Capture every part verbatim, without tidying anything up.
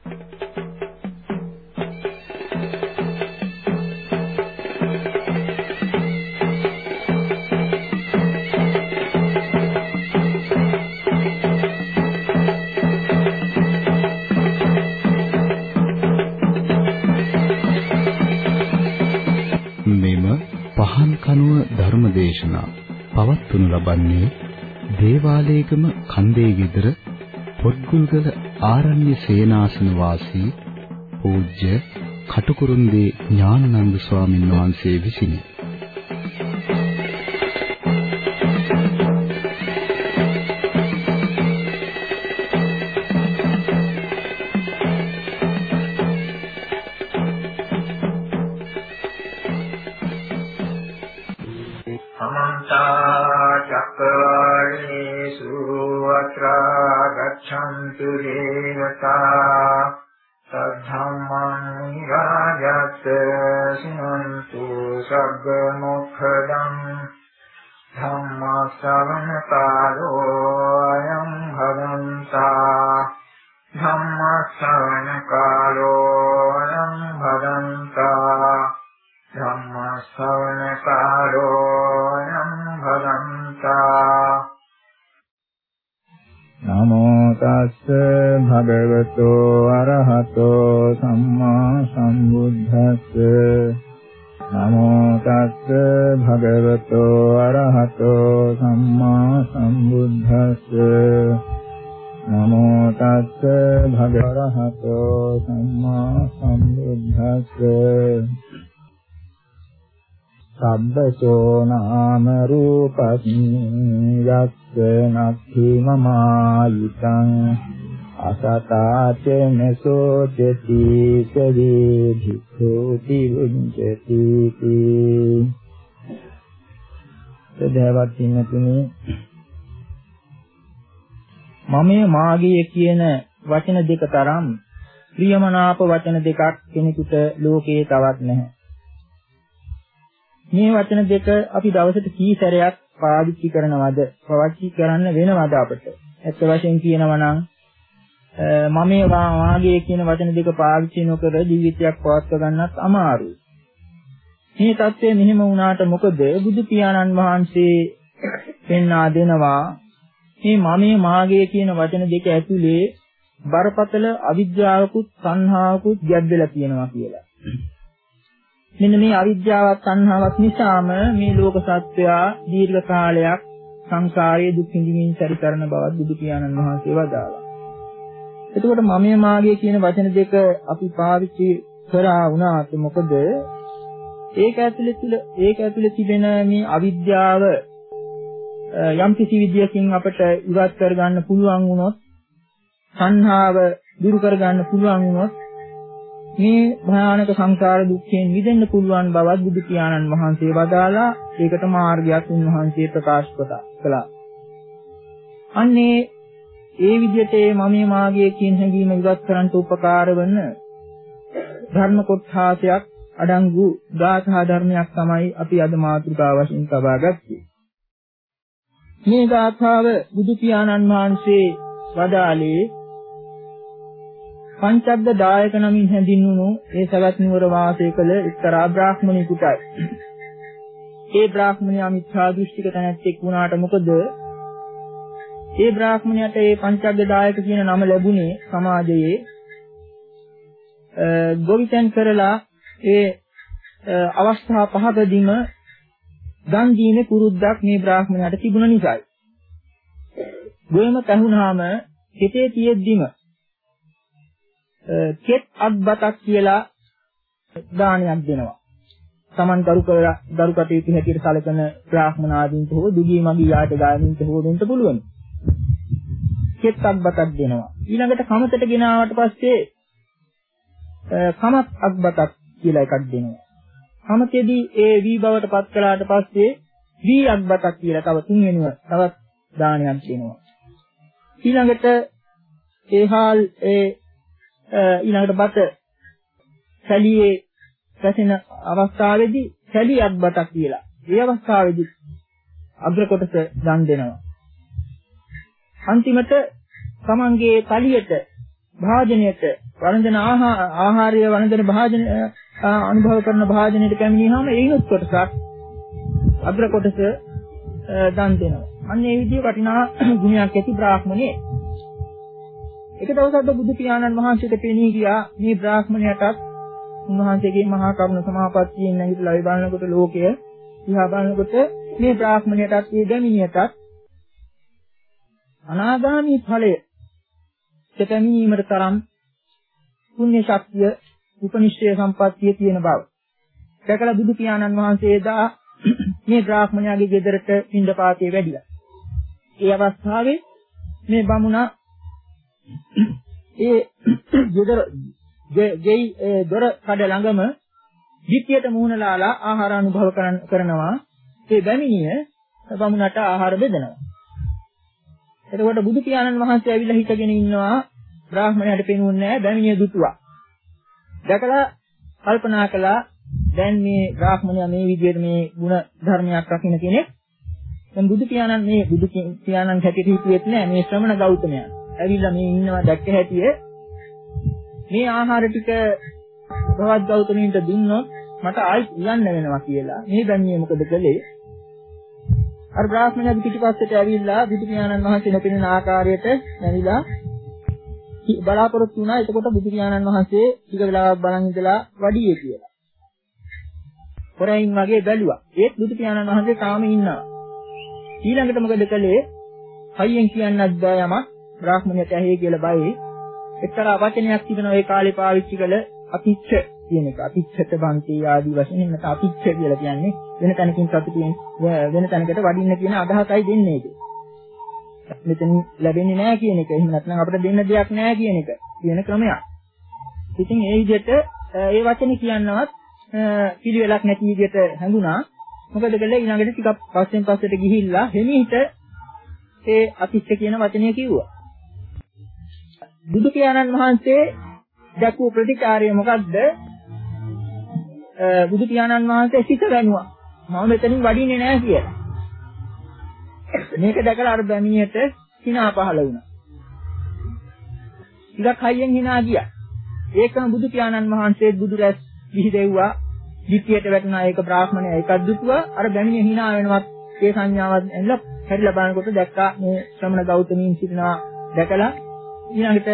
ධර්මදේශනා පවත්වනු ලබන්නේ දේවාලේගම කන්දේ ගෙදර පොත්ගුල්ගල ආරණ්‍ය සේනාසන වාසී පූජ්‍ය කටුකුරුන්දී ඥානানন্দ ස්වාමීන් වහන්සේ විසිනි. गच्छन्तु देवता सद्धम्मं राजत् सुनन्तु सर्वमुखदं धम्मश्रवणकालो अयं भदन्ता धम्मश्रवणकालो अयं भदन्ता धम्मश्रवणकालो अयं भदन्ता नमो तस्स भगवतो अरहतो सम्मा सम्बुद्धस्स नमो तस्स भगवतो अरहतो सम्मा सम्बुद्धस्स नमो तस्स भगवतो सम्मा सम्बुद्धस्स සබ්බසෝ නාම රූපස්මින් යස්ස නක්ඛි මමායිතං අසතාච නසෝ චති සවේ භික්ඛුති වුඤ්චති සදහවත් ඉන්නතුනි මමයේ මාගේ කියන වචන දෙක තරම් ප්‍රියමනාප වචන දෙකක් කෙනෙකුට ලෝකේ තවත් නැහැ. මේ වචන දෙක අපි දවසට කී සැරයක් පාවිච්චි කරනවද? පාවිච්චි කරන්න වෙනවද අපිට? ඇත්ත වශයෙන් කියනවා නම් මම වාගේ කියන වචන දෙක පාවිච්චි නොකර ජීවිතයක් පවත්වා ගන්නත් අමාරුයි. මේ தත්ත්වය මෙහෙම වුණාට මොකද? බුදු පියාණන් වහන්සේ පෙන්වා දෙනවා මේ මම මාගේ කියන වචන දෙක ඇතුලේ බරපතල අවිද්‍යාවකුත් සංහාවකුත් ගැබ්බෙලා තියෙනවා කියලා. මෙන්න මේ අවිද්‍යාවත් සංහාවත් නිසාම මේ ලෝක සත්වයා දීර්ඝ කාලයක් සංසාරයේ දුක් විඳින්මින් පරිතරන බවත් බුදු පියාණන් වහන්සේ වදාළා. එතකොට මම මාගේ කියන වචන දෙක අපි පාවිච්චි කරා වුණාත් මොකද? ඒක ඇතුලේ තුල ඒක ඇතුලේ තිබෙන මේ අවිද්‍යාව යම් කිසි විදියකින් අපට ඉවත් කර ගන්න පුළුවන් වුණොත්, සංහාව දුරු කර ගන්න පුළුවන් වුණොත් මේ භයානක සංසාර දුක්ඛයෙන් මිදෙන්න පුළුවන් බවත් බුදු පියාණන් වහන්සේ වදාලා ඒකට මාර්ගයක් උන්වහන්සේ ප්‍රකාශ කළා. අන්නේ ඒ විදිහට මම මාගේ කියන හැඟීම ඉවත් කරන්න උපකාර වන ධර්ම කොටසක් අඩංගු ගාථා ධර්මයක් තමයි අපි අද මාතෘකාව වශයෙන් තබා ගත්තේ. මේ ගාථාව බුදු පියාණන් වහන්සේ වදාළේ පංචග්ග දායක නමින් හැඳින්වුණු ඒ සවැත් නුවර වාසය කළ එක්තරා බ්‍රාහ්මණයෙකුටයි. ඒ බ්‍රාහ්මණයා මිත්‍යා දෘෂ්ටික තැනැත්තෙක් වුණාට මොකද? ඒ බ්‍රාහ්මණයාට ඒ පංචග්ග දායක කියන නම ලැබුණේ සමාජයේ ගොවිතැන් කරලා ඒ අවස්ථා පහකදීම දන් දීමේ පුරුද්දක් මේ බ්‍රාහ්මණයාට තිබුණ නිසායි. ගොයම පැහුණාම හිතේ තියෙද්දිම කෙත් අත්බතක් කියලා දානයක් දෙනවා. Taman කරු කර දරු කටයුතු හැටියට සැලකෙන බ්‍රාහ්මණ ආදීන්ට හෝ දුගී මගී යාට ගාමින්ට හෝ දෙන්න පුළුවන්. කෙත් අත්බතක් දෙනවා. ඊළඟට කමතට ගෙනාවට පස්සේ කමත් අත්බතක් කියලා එකක් දෙනවා. කමතේදී ඒ වී බවට පත් කළාට පස්සේ වී අත්බතක් කියලා තව තුන්වෙනිව තවත් දානයක් දෙනවා. ඊළඟට ඒ හාල් ඒ ඊළඟට බත සැලියේ රැසෙන අවස්ථාවේදී සැලියක් බතක් කියලා. ඒ අවස්ථාවේදී අග්‍ර කොටස දන් දෙනවා. අන්තිමට තමන්ගේ තලියට භාජනයට වළඳන ආහාරය වළඳන භාජන අනුභව කරන භාජනයට පැමිණියාම ඒනොත් කොටසක් අග්‍ර කොටස දන් දෙනවා. අන්න ඒ විදිහේ වටිනා ගුණයක් ඇති බ්‍රාහ්මණයෙක්. එක දවසක් බුදු පියාණන් වහන්සේට පෙනී ගියා මේ බ්‍රාහ්මණයටත් උන්වහන්සේගේ මහා කරුණ සමාපත්තියෙන් නැගිටලා ඒ බලනකොට ලෝකය දිහා බලනකොට මේ බ්‍රාහ්මණයටත් මේ දෙමිනියටත් අනාගාමී ඵලය දෙපැමිණීමට තරම් පුණ්‍ය ශක්තිය උපනිශ්‍රේ සම්පත්තිය තියෙන බව. දැකලා බුදු පියාණන් වහන්සේ එදා මේ බ්‍රාහ්මණයාගේ ගෙදරට පින්ඩපාතේ වැඩිලා. ඒ අවස්ථාවේ මේ බමුණා ඒ ගෙදර ගෙයි දොර කඩ ළඟම විත්‍යයට මුහුණලාලා ආහාර අනුභව කරනවා. ඒ බැමිණිය බමුණට ආහාර බෙදනවා. එතකොට බුදු පියාණන් වහන්සේ ඇවිල්ලා හිටගෙන ඉන්නවා. බ්‍රාහ්මණයාට පෙනුන්නේ නැහැ, බැමිණිය දුටුවා. දැකලා කල්පනා කළා දැන් මේ බ්‍රාහ්මණයා මේ විදිහට මේ ගුණ ධර්මයක් රකින්න කෙනෙක්. දැන් බුදු පියාණන් මේ බුදු පියාණන් හැටියට හිතුවෙත් නෑ මේ ශ්‍රමණ ගෞතමයා. ඇවිල්ලා මේ ඉන්නවා දැක්ක හැටියේ මේ ආහාර ටික භවත් ගෞතමීන්ට දුන්නොත් මට ආයි යන්න වෙනවා කියලා. මේ බැන්නේ මොකද කළේ? අර බ්‍රාහ්මණයා පිටිපස්සට ඇවිල්ලා බුදු පියාණන් වහන්සේ නොපෙනෙන ආකාරයට නැවිලා බලාපොරොත්තු වුණා. එතකොට බුදු පියාණන් වහන්සේ ටික වෙලාවක් බලන් ඉඳලා වඩියේ කියලා. හොරයින් වගේ බැලුවා. ඒත් බුදු පියාණන් වහන්සේ තාම ඉන්නවා. ඊළඟට මොකද කළේ? හයියෙන් කියන්නත් බෑ යමක්. බ්‍රාහ්මණයට ඇහි කියලා බයයි. එක්තරා වචනයක් තිබෙනවා ඒ කාලේ පාවිච්චි කළ අතිච්ඡ කියන එක. අතිච්ඡත බන්ති ආදී වශයෙන් එන්නත අතිච්ඡ කියලා කියන්නේ වෙන තැනකින් සතුටින් වෙන තැනකට වඩින්න කියන අදහසයි දෙන්නේ ඒක. මෙතන ලැබෙන්නේ නැහැ කියන එක. එහෙම නැත්නම් අපිට දෙන්න දෙයක් නැහැ කියන එක. කියන ක්‍රමයක්. ඉතින් ඒ විදිහට ඒ වචනේ කියනවත් පිළිවෙලක් නැති විදිහට හැඟුණා. මොකද කළේ ඊළඟට ටිකක් පස්සෙන් පස්සට ගිහිල්ලා හිමීට ඒ අතිච්ඡ කියන වචනේ කිව්වා. බුදු පියාණන් වහන්සේ දැක්වූ ප්‍රතිචාරය මොකද්ද? බුදු පියාණන් වහන්සේ සිත වැනුවා. මම මෙතනින් වඩින්නේ නැහැ කියලා. මේක දැකලා අර බැමිණියට hina පහළ වුණා. ටිකක් හයියෙන් hina ගියා. ඒකම බුදු පියාණන් වහන්සේ බුදු රැස් විහිදෙව්වා. ධිටියට වැටුණා ඒක බ්‍රාහ්මණය එකක් දුටුවා. අර බැමිණිය hina වෙනවත් ඒ සංඥාවක් ඇවිල්ලා හැරිලා බලනකොට දැක්කා මේ ශ්‍රමණ ගෞතමීන් සිටිනවා දැකලා ඊළඟට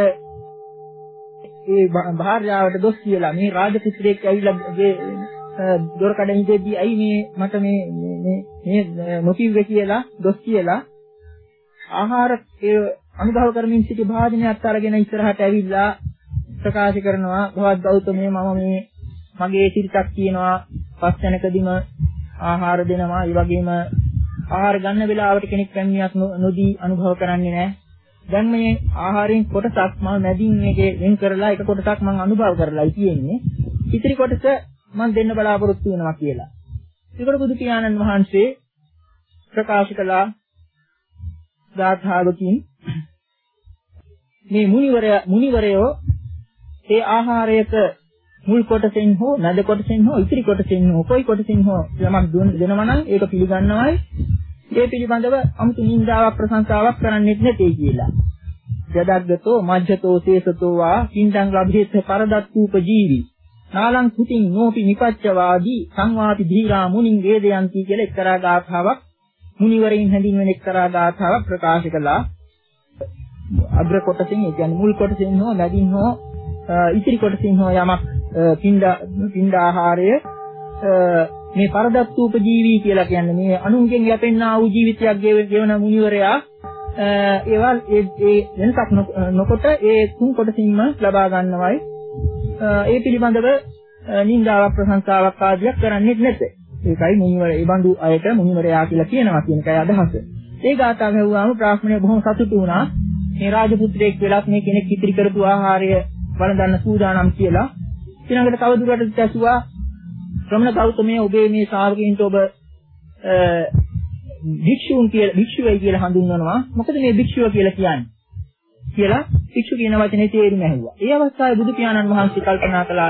ඒ භාර්යාවට දොස් කියලා මේ රාජපුත්‍රයෙක් ඇවිල්ලා මේ දොර කඩෙන් ඉඳදී ඇයි මේ මට මේ මේ මේ නොකියුවේ කියලා දොස් කියලා ආහාර ඒ අනුභව කරමින් සිටි භාජනයත් අරගෙන ඉස්සරහට ඇවිල්ලා ප්‍රකාශ කරනවා භවත් ගෞතමයේ මම මේ මගේ සිරිතක් කියනවා පස් තැනකදීම ආහාර දෙනවා ඒ වගේම ආහාර ගන්න වෙලාවට කෙනෙක් පැමිණියක් නොදී අනුභව කරන්නේ නැහැ. දැන් මේ ආහාරයෙන් කොටසක් මම මැදින් මේකේ වෙන් කරලා එක කොටසක් මම අනුභව කරලායි තියෙන්නේ. ඉතිරි කොටස මම දෙන්න බලාපොරොත්තු වෙනවා කියලා. ඒකට බුදු පියාණන් වහන්සේ ප්‍රකාශ කළා ධාතාවකින් මේ මුනිවරය මුනිවරයෝ ඒ ආහාරයක මුල් කොටසෙන් හෝ නැද කොටසෙන් හෝ ඉතිරි කොටසෙන් හෝ කොයි කොටසින් හෝ යමක් දෙනවා නම් ඒක පිළිගන්නවයි ඒ පිළිබඳව අමුතු නින්දාවක් ප්‍රශංසාවක් කරන්නෙත් නැtei කියලා. යදග්ගතෝ මජ්ජතෝ සේසතෝ වා කිංඩං ලබ්ධේත පරදත්තූප ජීවි නාලං කුතින් නෝපි නිපච්චවාදී සංවාපි ධීරා මුනින් වේදයන්ති කියලා එක්තරා ගාථාවක් මුනිවරින් හැඳින්වෙන එක්තරා ගාථාවක් ප්‍රකාශ කළා. අග්‍ර කොටසින් ඒ කියන්නේ මුල් කොටසින් හෝ මැදින් හෝ ඉතිරි කොටසින් හෝ යමක් පින්ඩ පින්ඩ ආහාරය මේ පරදත්තූප ජීවි කියලා කියන්නේ මේ අනුන්ගෙන් ලැබෙනා වූ ජීවිතයක් ගෙවන මුනිවරයා ඒවල් ඒ වෙනසක් නොකොට ඒ තුන් කොටසින්ම ලබා ගන්නවයි ඒ පිළිබඳව නින්දාවක් ප්‍රශංසාවක් ආදියක් කරන්නේ නැත. ඒකයි මුනිවර ඒ බඳු අයට මුනිවරයා කියලා කියනවා කියන එකයි අදහස. ඒ ගාථාව ඇහුවාම බ්‍රාහ්මණය බොහොම සතුටු වුණා. මේ රාජපුත්‍රයෙක් වෙලත් මේ කෙනෙක් ඉතිරි කරපු ආහාරය වළඳන්න සූදානම් කියලා. ඊළඟට තවදුරටත් ඇසුවා ශ්‍රමණ ගෞතමයේ ඔබේ මේ ශ්‍රාවකයන්ට ඔබ භික්ෂුන් කියලා භික්ෂුවයි කියලා හඳුන්වනවා. මොකද මේ භික්ෂුව කියලා කියන්නේ? කියලා භික්ෂු කියන වචනේ තේරුම ඇහුවා. ඒ අවස්ථාවේ බුදු පියාණන් වහන්සේ කල්පනා කළා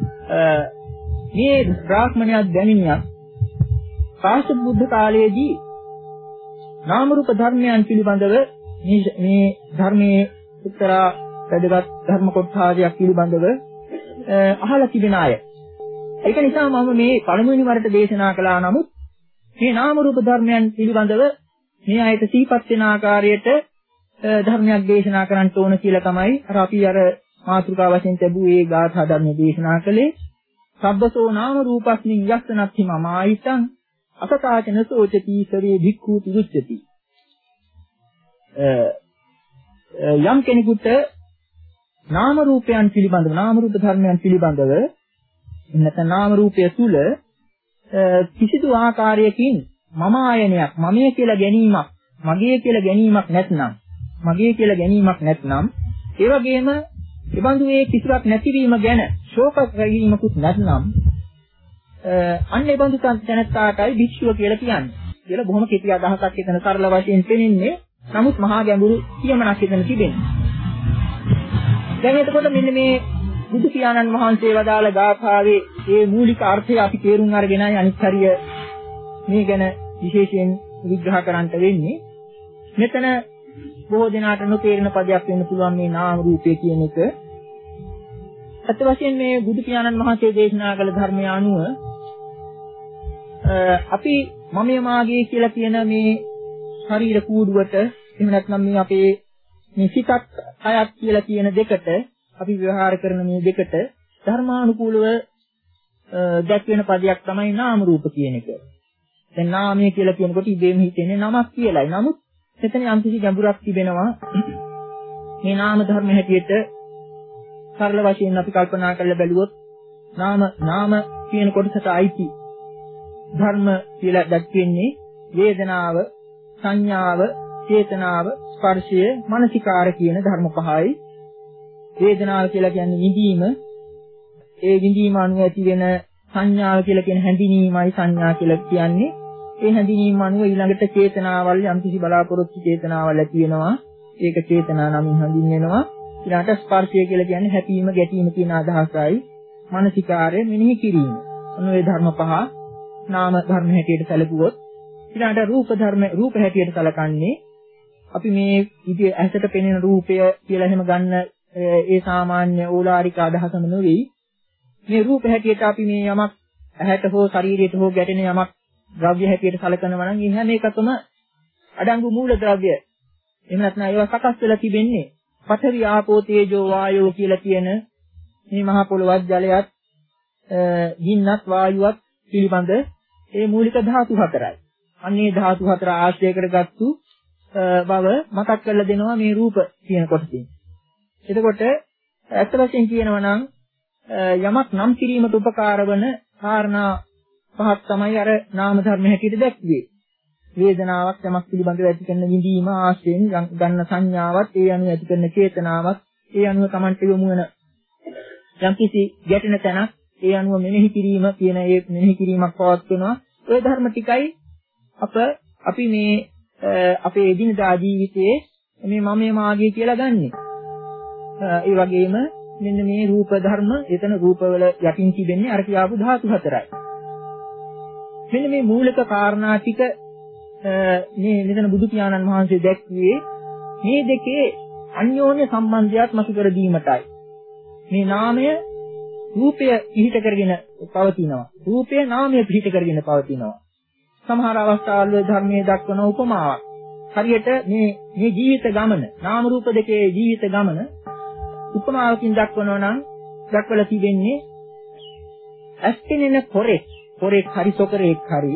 මේ බ්‍රාහ්මණයක් දැමිනියක් කාශ්‍යප බුද්ධ කාලයේදී නාම රූප ධර්මයන් පිළිබඳව මේ මේ ධර්මයේ උත්තර වැදගත් ධර්ම කොටසක් පිළිබඳව අහලා තිබෙන අය. ඒක නිසා මම මේ පළමුවෙනි වරට දේශනා කළා. නමුත් මේ නාම රූප ධර්මයන් පිළිබඳව මේ ආයත සීපත් වෙන ආකාරයට ධර්මයක් දේශනා කරන්න ඕන කියලා තමයි අර අපි අර මාතෘකා වශයෙන් තිබු ඒ ගාථා ධර්ම දේශනා කළේ. සබ්බසෝ නාම රූපස්මින් යස්සනත්ති මමායිතං අසකාචන සෝචති සරේ භික්ඛු තිරුච්චති. යම් කෙනෙකුට නාම රූපයන් පිළිබඳව නාම රූප ධර්මයන් පිළිබඳව නැත්නම් නාම රූපය තුල කිසිදු ආකාරයකින් මම ආයනයක් මමයේ කියලා ගැනීමක් මගේ කියලා ගැනීමක් නැත්නම් මගේ කියලා ගැනීමක් නැත්නම් ඒ වගේම ඒබඳු ඒ කිසිවක් නැතිවීම ගැන ශෝක වීමකුත් නැත්නම් අන්න ඒබඳු තැනත්තාටයි භික්ෂුව කියලා කියන්නේ. කියලා බොහොම කෙටි අදහසක් එතන සරල වශයෙන් පෙනෙන්නේ. නමුත් මහා ගැඹුරු කියමනක් එතන තිබෙනවා. දැන් එතකොට මෙන්න මේ බුදු පියාණන් වහන්සේ වදාළ ගාථාවේ ඒ මූලික අර්ථය අපි තේරුම් අරගෙනයි අනිත් හරිය මේ ගැන විශේෂයෙන් විග්‍රහ කරන්නට වෙන්නේ. මෙතන බොහෝ දෙනාට නොතේරෙන පදයක් වෙන්න පුළුවන් මේ නාම රූපය කියන එක. අත් වශයෙන් මේ බුදු පියාණන් වහන්සේ දේශනා කළ ධර්මය අනුව අපි මමයේ මාගේ කියලා කියන මේ ශරීර කූඩුවට එහෙම නැත්නම් මේ අපේ මේ සිතක් අයත් කියලා කියන දෙකට අපි ව්‍යවහාර කරන මේ දෙකට ධර්මානුකූලව දැක්වෙන පදයක් තමයි නාම රූප කියන එක. දැන් නාමය කියලා කියනකොට ඉබේම හිතෙන්නේ නමක් කියලායි. නමුත් මෙතන යම්කිසි ගැඹුරක් තිබෙනවා. මේ නාම ධර්ම හැටියට සරල වශයෙන් අපි කල්පනා කරලා බැලුවොත් නාම නාම කියන කොටසට අයිති ධර්ම කියලා දැක්වෙන්නේ වේදනාව, සංඥාව, චේතනාව, ස්පර්ශය, මනසිකාර කියන ධර්ම පහයි. වේදනාව කියලා කියන්නේ විඳීම, ඒ විඳීම අනුව ඇති වෙන සංඥාව කියලා කියන හැඳිනීමයි සංඥා කියලා කියන්නේ. ඒ හැඳිනීම අනුව ඊළඟට චේතනාවල් යම්කිසි බලාපොරොත්තු චේතනාවල් ඇති වෙනවා. ඒක චේතනා නමින් හඳුන්වනවා. ඊළඟට ස්පර්ශය කියලා කියන්නේ හැපීම, ගැටීම කියන අදහසයි. මනසිකාරය මෙනෙහි කිරීම. අනුවේ ධර්ම පහ නාම ධර්ම හැටියට සැලකුවොත් ඊළඟට රූප ධර්ම රූප හැටියට සැලකන්නේ අපි මේ ඉතින් ඇසට පෙනෙන රූපය කියලා එහෙම ගන්න ඒ සාමාන්‍ය ඕලාරික අදහසම නෙවෙයි. මේ රූප හැටියට අපි මේ යමක් ඇහැට හෝ ශරීරයට හෝ ගැටෙන යමක් ද්‍රව්‍ය හැටියට සැලකනවා නම් ඒ හැම එකකම අඩංගු මූල ද්‍රව්‍ය. එහෙම නැත්නම් ඒවා සකස් වෙලා තිබෙන්නේ පඨවි ආපෝ තේජෝ වායෝ කියලා කියන මේ මහ පොළොවත් ජලයත් ගින්නත් වායුවත් පිළිබඳ ඒ මූලික ධාතු හතරයි. අන්නේ ධාතු හතර ආශ්‍රය කරගත්තු බව මතක් කරලා දෙනවා මේ රූප කියන කොටසින්. එතකොට ඇත්ත වශයෙන් කියනවා නම් යමක් නම් කිරීමට උපකාර වන කාරණා පහක් තමයි අර නාම ධර්ම හැටියට දැක්වේ. වේදනාවක් යමක් පිළිබඳව ඇති කරන විඳීම ආශ්‍රයෙන් ගන්න සංඥාවත් ඒ අනුව ඇති කරන චේතනාවත් ඒ අනුව Tamante යොමු වෙන යම්කිසි ගැටෙන තැනක් ඒ අනුව මෙනෙහි කිරීම කියන ඒ මෙනෙහි කිරීමක් පවත්වනවා. ওই ධර්ම ටිකයි අප අපි මේ අපේ එදිනදා ජීවිතයේ මේ මමයේ මාගේ කියලා ගන්නෙ. ඒ වගේම මෙන්න මේ රූප ධර්ම එතන රූපවල යටින් තිබෙන්නේ අර කියාපු ධාතු හතරයි. මෙන්න මේ මූලික කාරණා ටික මේ මෙතන බුදු පියාණන් වහන්සේ දැක්ුවේ මේ දෙකේ අන්‍යෝන්‍ය සම්බන්ධයක් මතු කර දීමටයි. මේ නාමය රූපය පිහිට කරගෙන පවතිනවා. රූපය නාමය පිහිට කරගෙන පවතිනවා. සමහර අවස්ථාවල ධර්මයේ දක්වන උපමාවක්. හරියට මේ මේ ජීවිත ගමන නාම රූප දෙකේ ජීවිත ගමන උපමාවකින් දක්වනවා නම් දක්වලා තිබෙන්නේ ඇස්පෙනෙන පොරෙක් පොරෙක් හරි සොකරෙක් හරි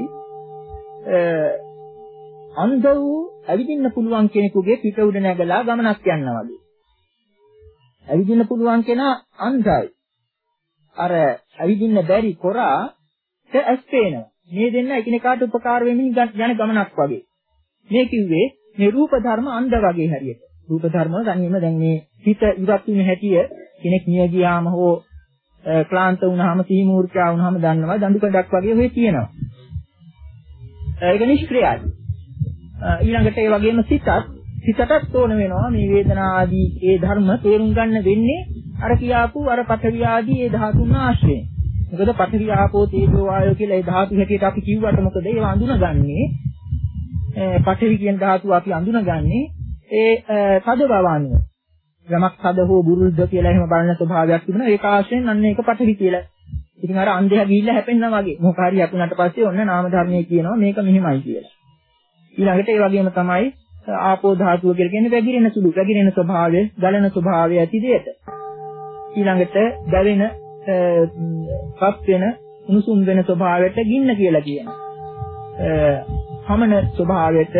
අන්ධ වූ ඇවිදින්න පුළුවන් කෙනෙකුගේ පිට උඩ නැගලා ගමනක් යනවා වගේ. ඇවිදින්න පුළුවන් කෙනා අන්ධයි. අර ඇවිදින්න බැරි කොරාට ඇස් පේනවා. මේ දෙන්න එකිනෙකාට උපකාර වෙමින් යන ගමනක් වගේ. මේ කිව්වේ මේ රූප ධර්ම අන්ධ වගේ හරියට. රූප ධර්ම ගන්නීම දැන් මේ හිත ඉවත් වෙන හැටිය කෙනෙක් මිය ගියාම හෝ ක්ලාන්ත වුණාම සිහි මූර්ඡා වුණාම දන්නවා දඬු කඩක් වගේ ඔය තියෙනවා. ඒක නිෂ්ක්‍රියයි. ඊළඟට ඒ වගේම සිතත් සිතටත් ඕන වෙනවා මේ වේදනා ආදී ඒ ධර්ම තේරුම් ගන්න වෙන්නේ අර කියාපු අර පඨවි ආදී ඒ ධාතුන් ආශ්‍රයෙන්. මොකද පඨවි ආපෝ තේජෝ වායෝ කියලා ඒ ධාතු හැටියට අපි කිව්වට මොකද ඒවා අඳුනගන්නේ පඨවි කියන ධාතුව අපි අඳුනගන්නේ ඒ තද බව අනුව. යමක් හද හෝ බුරුල්ද කියලා එහෙම බලන ස්වභාවයක් තිබුණා. ඒක ආශ්‍රයෙන් අන්න ඒක පටවි කියලා. ඉතින් අර අන්ධයා ගිහිල්ලා හැපෙන්නා වගේ. මොකක් හරි යකුණාට පස්සේ ඔන්න නාම ධර්මයේ කියනවා මේක මෙහිමයි කියලා. ඊළඟට ඒ වගේම තමයි ආපෝ ධාතුව කියලා කියන්නේ වැగిරෙන සුළු, වැగిරෙන ස්වභාවය, ගලන ස්වභාවය ඇති දෙයට. ඊළඟට දැවෙන, පස් වෙන, උණුසුම් වෙන ස්වභාවයට ගින්න කියලා කියනවා. හමන ස්වභාවයට,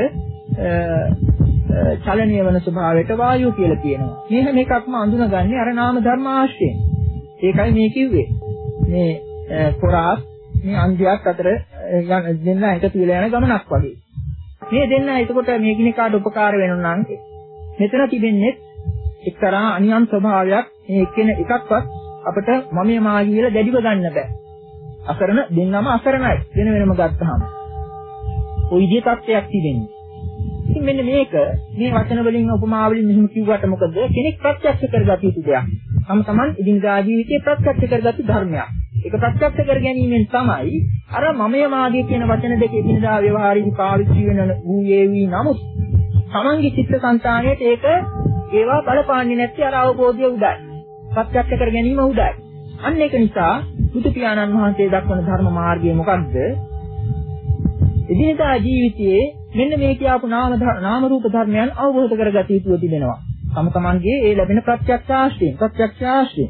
චලනීය වන ස්වභාවයට වායුව කියලා කියනවා. මේ හැම එකක්ම අඳුනගන්නේ අර නාම ධර්ම ආශ්‍රයෙන්. ඒකයි මේ කිව්වේ. මේ කොරාස් මේ අන්ධයාත් අතර දෙන්න එකතු වෙලා යන ගමනක් වගේ. මේ දෙන්න එතකොට මේ කිනකාට උපකාර වෙනවා නම් මෙතන තිබෙන්නේ එක්තරා අනියම් ස්වභාවයක්. මේ එක්කෙන එකක්වත් අපිට මමයේ මාගි කියලා දැඩිව ගන්න බෑ. අසරණ දෙන්නම අසරණයි වෙන වෙනම ගත්තාම. ওই විදිහේ තත්ත්වයක් තිබෙන්නේ. ඉතින් මෙන්න මේක මේ වචන වලින් උපමා වලින් මෙහෙම කිව්වට මොකද කෙනෙක් ප්‍රත්‍යක්ෂ කරගත යුතු දෙයක්. තම තමන් එදිනදා ජීවිතේ ප්‍රත්‍යක්ෂ කරගත්තු ධර්මයක්. ඒක ප්‍රත්‍යක්ෂ කර ගැනීමෙන් තමයි අර මමය මාගේ කියන වචන දෙක එදිනදා ව්‍යවහාරයේදී පාවිච්චි වෙන වූයේ වී නමුත් තමන්ගේ චිත්ත සංතානයට ඒක ඒවා බලපාන්නේ නැති අර අවබෝධය උදයි. ප්‍රත්‍යක්ෂ කර ගැනීම උදයි. අන්න ඒක නිසා බුදු පියාණන් වහන්සේ දක්වන ධර්ම මාර්ගය මොකක්ද? එදිනදා ජීවිතයේ මෙන්න මේ කියපු නාම නාම රූප ධර්මයන් අවබෝධ කරගත යුතු තිබෙනවා. තම තමන්ගේ ඒ ලැබෙන ප්‍රත්‍යක්ෂ ආශ්‍රයෙන් ප්‍රත්‍යක්ෂ ආශ්‍රයෙන්.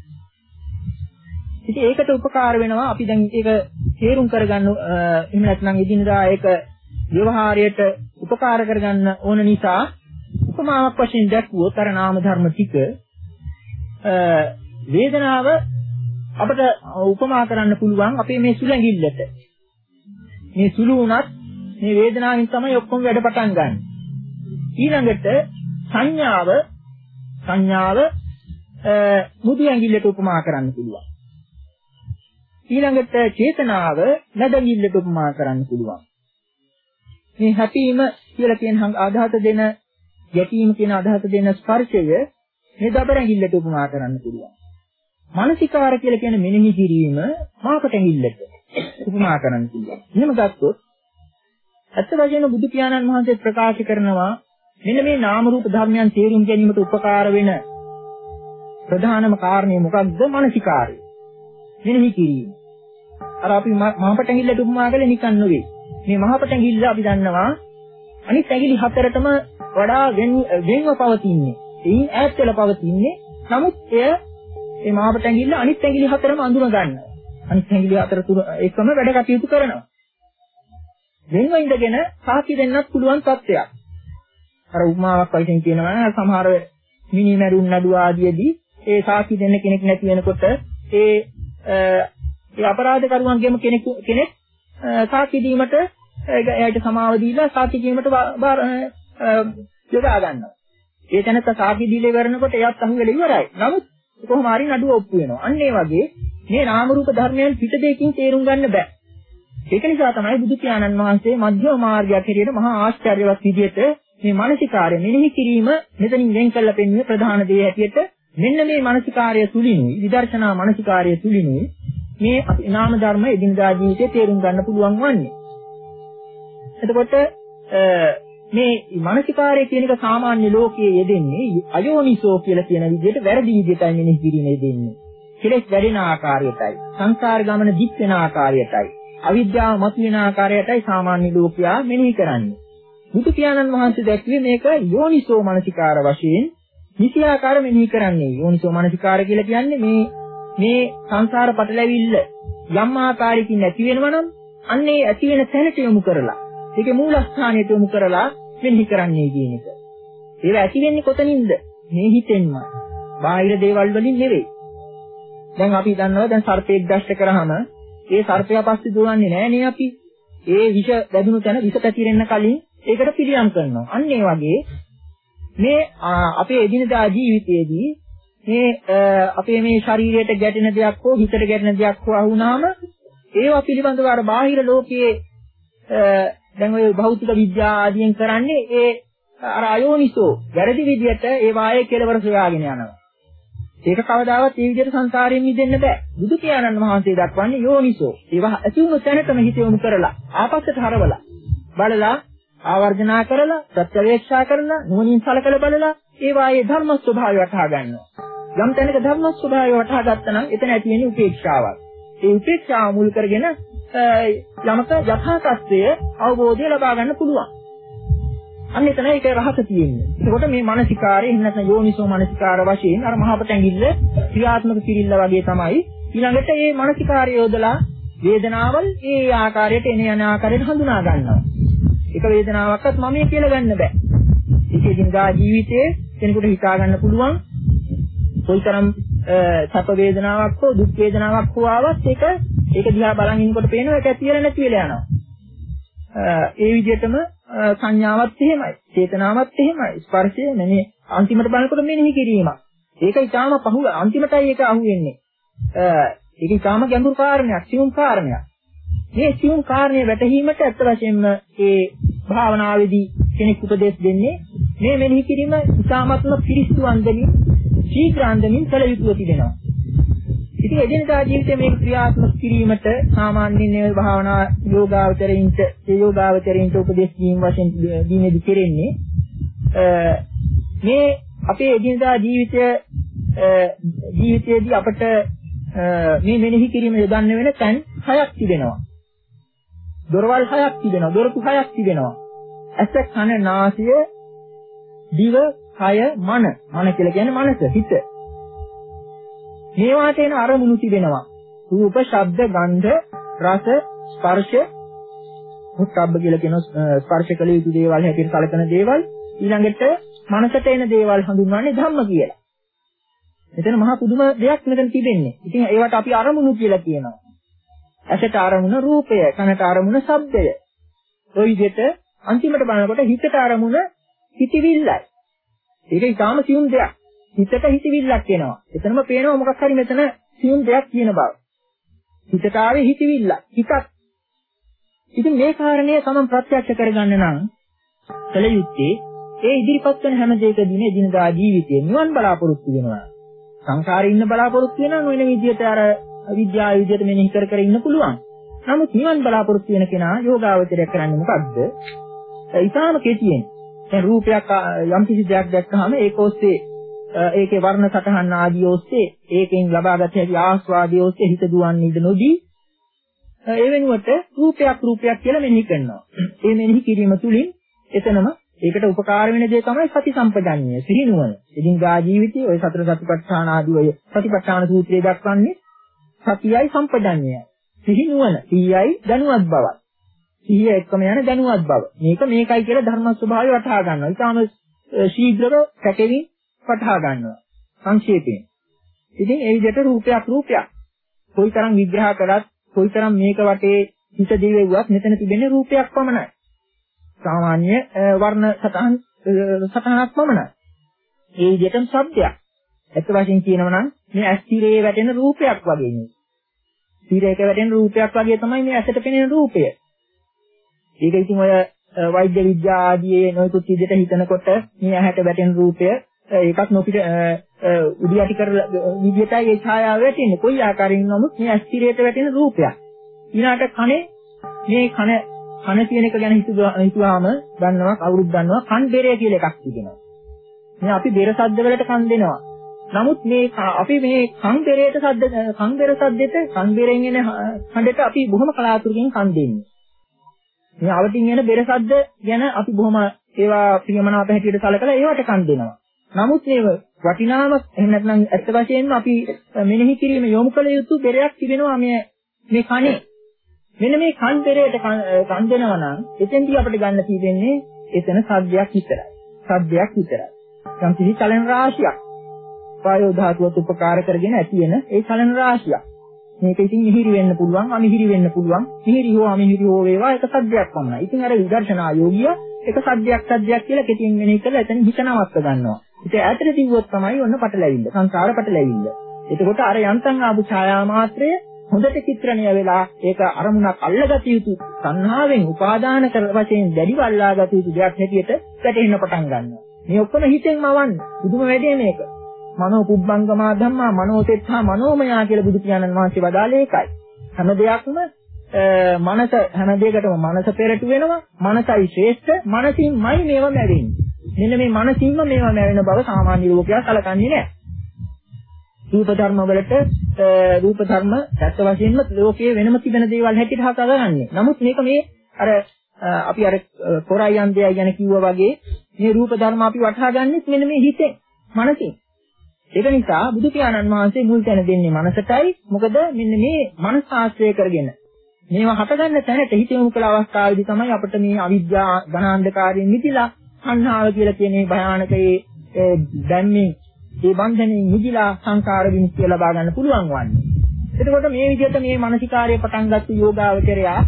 ඉතින් ඒකට උපකාර වෙනවා අපි දැන් ඒක තේරුම් කරගන්න එහෙම නැත්නම් එදිනදා ඒක ව්‍යවහාරයට උපකාර කරගන්න ඕන නිසා උපමාවක් වශයෙන් දැක්වුවොත් අර නාම ධර්ම ටික වේදනාව අපිට උපමා කරන්න පුළුවන් අපේ මේ සුළඟිල්ලට. මේ සුළු වුණත් මේ වේදනාවෙන් තමයි ඔක්කොම වැඩ පටන් ගන්න. ඊළඟට සංඥාව සංඥාව මුදු ඇඟිල්ලට උපමා කරන්න පුළුවන්. ඊළඟට චේතනාව නැදඟිල්ලට උපමා කරන්න පුළුවන්. මේ හැපීම කියලා කියන අදහස දෙන ගැටීම කියන අදහස දෙන ස්පර්ශය මේ දබර ඇඟිල්ලට උපමා කරන්න පුළුවන්. මානසිකාර කියලා කියන මෙනෙහි කිරීම මාකට ඇඟිල්ලට උපමා කරන්න පුළුවන්. එහෙම ගත්තොත් අත්ත වශයෙන්ම බුදු පියාණන් වහන්සේ ප්‍රකාශ කරනවා මෙන්න මේ නාම රූප ධර්මයන් තේරුම් ගැනීමට උපකාර වෙන ප්‍රධානම කාරණේ මොකක්ද? මානසිකාරය. මෙනෙහි කිරීම. අර අපි මහපට ඇඟිල්ලට උපමා කළේ නිකන් නෙවෙයි. මේ මහපට ඇඟිල්ල අපි දන්නවා අනිත් ඇඟිලි හතරටම වඩා වෙන්ව පවතින්නේ. එයින් ඈත් වෙලා පවතින්නේ. නමුත් එය මේ මහපට ඇඟිල්ල අනිත් ඇඟිලි හතරම අඳුන ගන්නවා. අනිත් ඇඟිලි හතර තුන එකම වැඩ කටයුතු කරනවා. වෙන්ව ඉඳගෙන සාකි දෙන්නත් පුළුවන් තත්ත්වයක්. අර උපමාවක් වශයෙන් කියනවා නම් සමහර මිනිමැරුන් නඩු ආදියේදී ඒ සාකි දෙන්න කෙනෙක් නැති වෙනකොට ඒ ඒ අපරාධකරුවන්ගෙම කෙනෙක් කෙනෙක් සාකි දීමට එයාට සමාව දීලා සාකි දීමට යොදා ගන්නවා. ඒ තැනත් සාකි දීලා ඉවරනකොට එයාත් අහුවෙලා ඉවරයි. නමුත් කොහොම හරි නඩුව ඔප්පු වෙනවා. අන්න ඒ වගේ මේ නාම රූප ධර්මයන් පිට දෙකකින් තේරුම් ගන්න බෑ. ඒක නිසා තමයි බුදු පියාණන් වහන්සේ මධ්‍යම මාර්ගයක් හැටියට මහා ආශ්චර්යවත් විදිහට මේ මානසිකාර්ය මෙනෙහි කිරීම මෙතනින් වෙන් කරලා පෙන්වන්නේ ප්‍රධාන දේ හැටියට මෙන්න මේ මානසිකාර්ය තුලිනුයි විදර්ශනා මානසිකාර්ය තුලිනුයි මේ නාම ධර්ම එදිනදා ජීවිතේ තේරුම් ගන්න පුළුවන් වන්නේ. එතකොට මේ මානසිකාර්ය කියන එක සාමාන්‍ය ලෝකයේ යෙදෙන්නේ අයෝනිසෝ කියලා කියන විදිහට වැරදි විදිහටයි මෙනෙහි කිරීමේ යෙදෙන්නේ. කෙලෙස් වැඩෙන ආකාරයටයි, සංසාර ගමන දික් වෙන ආකාරයටයි, අවිද්‍යාව මතුවෙන ආකාරයටයි සාමාන්‍ය ලෝකයා මෙනෙහි කරන්නේ. බුදු පියාණන් වහන්සේ දැක්වේ මේක යෝනිසෝ මනසිකාර වශයෙන් නිසියාකාර මෙනෙහි කරන්නේ. යෝනිසෝ මනසිකාර කියලා කියන්නේ මේ මේ සංසාර පටලැවිල්ල යම් ආකාරයකින් නැති වෙනවා නම් අන්නේ ඇති වෙන තැනට යොමු කරලා ඒකේ මූලස්ථානයට යොමු කරලා මෙනෙහි කරන්නේ කියන එක. ඒක ඇති වෙන්නේ කොතනින්ද? මේ හිතෙන්ම. බාහිර දේවල් වලින් නෙවෙයි. දැන් අපි දන්නවා දැන් සර්පෙක් දැෂ්ට කරාම ඒ සර්පයා පස්සේ දුවන්නේ නැහැ නේ අපි. ඒ විෂ වැදුණු තැන විෂ පැතිරෙන්න කලින් ඒකට පිළියම් කරනවා. අන්න ඒ වගේ මේ අපේ එදිනදා ජීවිතයේදී මේ අපේ මේ ශරීරයට ගැටෙන දෙයක් හෝ හිතට ගැටෙන දෙයක් හෝ වුණාම ඒවා පිළිබඳව අර බාහිර ලෝකයේ දැන් ඔය භෞතික විද්‍යාව ආදියෙන් කරන්නේ ඒ අර අයෝනිසෝ වැරදි විදියට ඒ වායේ කෙලවර සොයාගෙන යනවා. ඒක කවදාවත් මේ විදිහට සංසාරයෙන් මිදෙන්න බෑ. බුදු පියාණන් වහන්සේ දක්වන්නේ යෝනිසෝ. ඒවා ඇතුළු තැනටම හිත යොමු කරලා ආපස්සට හරවලා බලලා ආවර්ජනා කරලා ප්‍රත්‍යවේක්ෂා කරලා නුවණින් සලකලා බලලා ඒවායේ ධර්ම ස්වභාවය වටහා ගන්නවා. යම් තැනක ධර්ම ස්වභාවය වටහා ගත්තා නම් එතන ඇති වෙන්නේ උපේක්ෂාවක්. ඒ උපේක්ෂාව මුල් කරගෙන යමක යථා තත්ත්වය අවබෝධය ලබා ගන්න පුළුවන්. අන්න එතන ඒක රහස තියෙන්නේ. ඒකට මේ මානසිකාරය එහෙම නැත්නම් යෝනිසෝ මානසිකාර වශයෙන් අර මහපට ඇඟිල්ල ක්‍රියාත්මක කිරිල්ල වගේ තමයි ඊළඟට මේ මානසිකාරය යොදලා වේදනාවල් ඒ ආකාරයට එන යන ආකාරයට හඳුනා ගන්නවා. එක වේදනාවක්වත් මම කියලා ගන්න බෑ. ඒකේ දිනදා ජීවිතයේ කෙනෙකුට හිතා ගන්න පුළුවන් කොයිතරම් සැප වේදනාවක් හෝ දුක් වේදනාවක් හෝ ආවත් ඒක ඒක දිහා බලන් ඉන්නකොට පේනවා ඒක ඇතිවෙලා නැති වෙලා යනවා. ඒ විදිහටම සංඥාවත් එහෙමයි, චේතනාවත් එහෙමයි, ස්පර්ශය නෙමෙයි අන්තිමට බලනකොට මෙනෙහි කිරීමක්. ඒක ඊටාම පහු අන්තිමටයි ඒක අහුවෙන්නේ. ඒක ඊටාම ගැඹුරු කාරණයක්, සියුම් කාරණයක්. මේ සියුම් කාරණේ වැටහීමට ඇත්ත වශයෙන්ම ඒ භාවනාවේදී කෙනෙක් උපදෙස් දෙන්නේ මේ මෙනෙහි කිරීම ඊටාමත්ම පිරිසිදු අන්දමින්, ශීඝ්‍ර අන්දමින් කළ යුතුව තිබෙනවා. ඉතින් එදිනදා ජීවිතයේ මේ ක්‍රියාත්මක කිරීමට සාමාන්‍යයෙන් මේ භාවනා යෝගාවචරයින්ට ඒ යෝගාවචරයින්ට උපදෙස් දීම වශයෙන් දීමේදී කෙරෙන්නේ මේ අපේ එදිනදා ජීවිතය ජීවිතයේදී අපට මේ මෙනෙහි කිරීම යොදන්න වෙන තැන් හයක් තිබෙනවා. දොරවල් හයක් තිබෙනවා, දොරටු හයක් තිබෙනවා. ඇස, කන, නාසය, දිව, කය, මන. මන කියලා කියන්නේ මනස, හිත. මේවාට එන අරමුණු තිබෙනවා. රූප, ශබ්ද, ගන්ධ, රස, ස්පර්ශ, මුත්තබ්බ කියලා කියන ස්පර්ශ කළ යුතු දේවල් හැටියට කලකන දේවල්. ඊළඟට මනසට එන දේවල් හඳුන්වන්නේ ධම්ම කියලා. මෙතන මහා පුදුම දෙයක් මෙතන තිබෙන්නේ. ඉතින් ඒවට අපි අරමුණු කියලා කියනවා. ඇසට අරමුණ රූපය, කනට අරමුණ ශබ්දය. ඔය විදිහට අන්තිමට බලනකොට හිතට අරමුණ හිතවිල්ලයි. ඒක ඊටාම සියුම් දෙයක්. හිතට හිතවිල්ලක් එනවා. එතනම පේනවා මොකක් හරි මෙතන සියුම් දෙයක් කියන බව. හිතට ආවේ හිතවිල්ල. හිතක්. ඉතින් මේ කාරණය තමන් ප්‍රත්‍යක්ෂ කරගන්න නම් කල යුත්තේ ඒ ඉදිරිපත් වෙන හැම දෙයකදීම එදිනදා ජීවිතයේ නිවන් බලාපොරොත්තු වෙනවා. සංසාරේ ඉන්න බලාපොරොත්තු වෙනවා වෙන විදිහට අර විද්‍යාව විදිහට මෙනෙහි කර කර ඉන්න පුළුවන්. නමුත් නිවන් බලාපොරොත්තු වෙන කෙනා යෝගාවචරය කරන්නේ මොකද්ද? ඊටාම කෙටියෙන්. දැන් රූපයක් යම් කිසි දෙයක් දැක්කහම ඒක ඔස්සේ ඒකේ වර්ණ සටහන් ආදී ඔස්සේ ඒකෙන් ලබාගත හැකි ආස්වාදයේ ඔස්සේ හිත දුවන්නේ ඉඳ නොදී ඒ වෙනුවට රූපයක් රූපයක් කියලා මෙනෙහි කරනවා. ඒ මෙනෙහි කිරීම තුළින් එතනම ඒකට උපකාර වෙන දේ තමයි සති සම්පජඤ්ඤය, සිහිනුවන. ඉතින් ගා ජීවිතයේ ওই සතර සතිපට්ඨාන ආදී ඔය සතිපට්ඨාන සූත්‍රයේ දක්වන්නේ සතියයි සම්පජඤ්ඤයයි. සිහිනුවන, සිහියයි දැනුවත් බවයි. සිහිය එක්කම යන දැනුවත් බව. මේක මේකයි කියලා ධර්ම ස්වභාවය වටහා ගන්නවා. ඊටාම ශීඝ්‍රව පැකෙමින් වටහා ගන්නවා. සංක්ෂේපයෙන්. ඉතින් ඒ විදිහට රූපයක් රූපයක්. කොයිතරම් විග්‍රහ කරත්, කොයිතරම් මේක වටේ හිත දිවෙව්වත් මෙතන තිබෙන්නේ රූපයක් පමණයි. සාමාන්‍ය වර්ණ සතහන් සතහනක් පමණයි. ඒ විදිහටම ශබ්දයක්. ඇත්ත වශයෙන් කියනවා නම් මේ ඇස් තිරේ වැටෙන රූපයක් වගේ නේ. තිරේක වැටෙන රූපයක් වගේ තමයි මේ ඇසට පෙනෙන රූපය. ඒක ඉතින් ඔය වෛද්‍ය විද්‍යාව ආදී නොයෙකුත් විදිහට හිතනකොට මේ ඇහැට වැටෙන රූපය ඒකත් නොපිට උඩි යටි කර විදිහටයි ඒ ඡායාව වැටෙන්නේ. කොයි ආකාරයෙන් නමුත් මේ ඇස් තිරේට වැටෙන රූපයක්. ඊළාට කනේ මේ කන කන කියන එක ගැන හිතුවාම දන්නවා කවුරුත් දන්නවා කන් බෙරය කියලා එකක් තිබෙනවා. මේ අපි බෙර සද්ද වලට කන් දෙනවා. නමුත් මේ අපි මේ කන් බෙරේට සද්ද කන් බෙර සද්දෙට කන් බෙරෙන් එන හඬට අපි බොහොම කලාතුරකින් කන් දෙන්නේ. මේ අවටින් එන බෙර සද්ද ගැන අපි බොහොම ඒවා ප්‍රියමනාප හැටියට සලකලා ඒවට කන් දෙනවා. නමුත් මේ වටිනාම එහෙම නැත්නම් ඇත්ත වශයෙන්ම අපි මෙනෙහි කිරීම යොමු කළ යුතු බෙරයක් තිබෙනවා මේ මේ කනේ. මෙන්න මේ කන් බෙරේට කන් දෙනවා නම් එතෙන්දී අපිට ගන්න තියෙන්නේ එතන සද්දයක් විතරයි. සද්දයක් විතරයි. යම් කිසි චලන රාශියක්. වායෝ ධාතුවත් උපකාර කරගෙන ඇති වෙන ඒ චලන රාශියක්. මේක ඉතින් මිහිරි වෙන්න පුළුවන්, අමිහිරි වෙන්න පුළුවන්. මිහිරි හෝ අමිහිරි හෝ වේවා ඒක සද්දයක් පමණයි. ඉතින් අර විදර්ශනා යෝගිය ඒක සද්දයක් සද්දයක් කියලා කෙටියෙන් මෙනෙහි කරලා එතන හිත නවත්ත ගන්නවා. ඉතින් ඈතට දිව්වොත් තමයි ඔන්න පටලැවිල්ල. සංසාර පටලැවිල්ල. එතකොට අර යන්තම් ආපු ඡායා මාත්‍රය හොඳට චිත්‍රණය වෙලා ඒක අරමුණක් අල්ලගත යුතු සංහාවෙන් උපාදාන කර වශයෙන් දැඩිව අල්ලාගත යුතු දෙයක් හැටියට වැටෙන්න පටන් ගන්නවා. මේ ඔක්කොම හිතෙන්ම වන්නේ. පුදුම වැඩේ මේක. මනෝ පුබ්බංගමා ධම්මා මනෝතෙත්තා මනෝමයා කියලා බුදු පියාණන් වහන්සේ වදාළේ ඒකයි. හැම දෙයක්ම මනස හැම දෙයකටම මනස පෙරට වෙනවා. මනසයි ශ්‍රේෂ්ඨ. මනසින්මයි මේව ලැබෙන්නේ. මෙන්න මේ මනසින්ම මේවා නැවෙන බව සාමාන්‍ය ලෝකයා සලකන්නේ නැහැ. රූප ධර්ම වලට රූප ධර්ම ඇත්ත වශයෙන්ම ලෝකයේ වෙනම තිබෙන දේවල් හැටියට හදාගන්නේ. නමුත් මේක මේ අර අපි අර කොරයන්දයයි ගැන කිව්වා වගේ මේ රූප ධර්ම අපි වටහා ගන්නෙත් මෙන්න මේ හිතෙන්, මනසින්. ඒක නිසා බුදු පියාණන් වහන්සේ මුල් තැන දෙන්නේ මනසටයි. මොකද මෙන්න මේ මනස ආශ්‍රය කරගෙන මේවා හටගන්න තැනට හිත යොමු කළ අවස්ථාවේදී තමයි අපිට මේ අවිද්‍යා ධනාන්ධකාරයෙන් මිදිලා සංහාව කියලා කියන මේ භයානකයේ දැම්මේ ඒ බන්ධනෙන් මිදිලා සංකාර විමුක්තිය ලබා ගන්න පුළුවන් වන්නේ. එතකොට මේ විදිහට මේ මානසිකාර්ය පටන් ගත්ත යෝගාවචරයා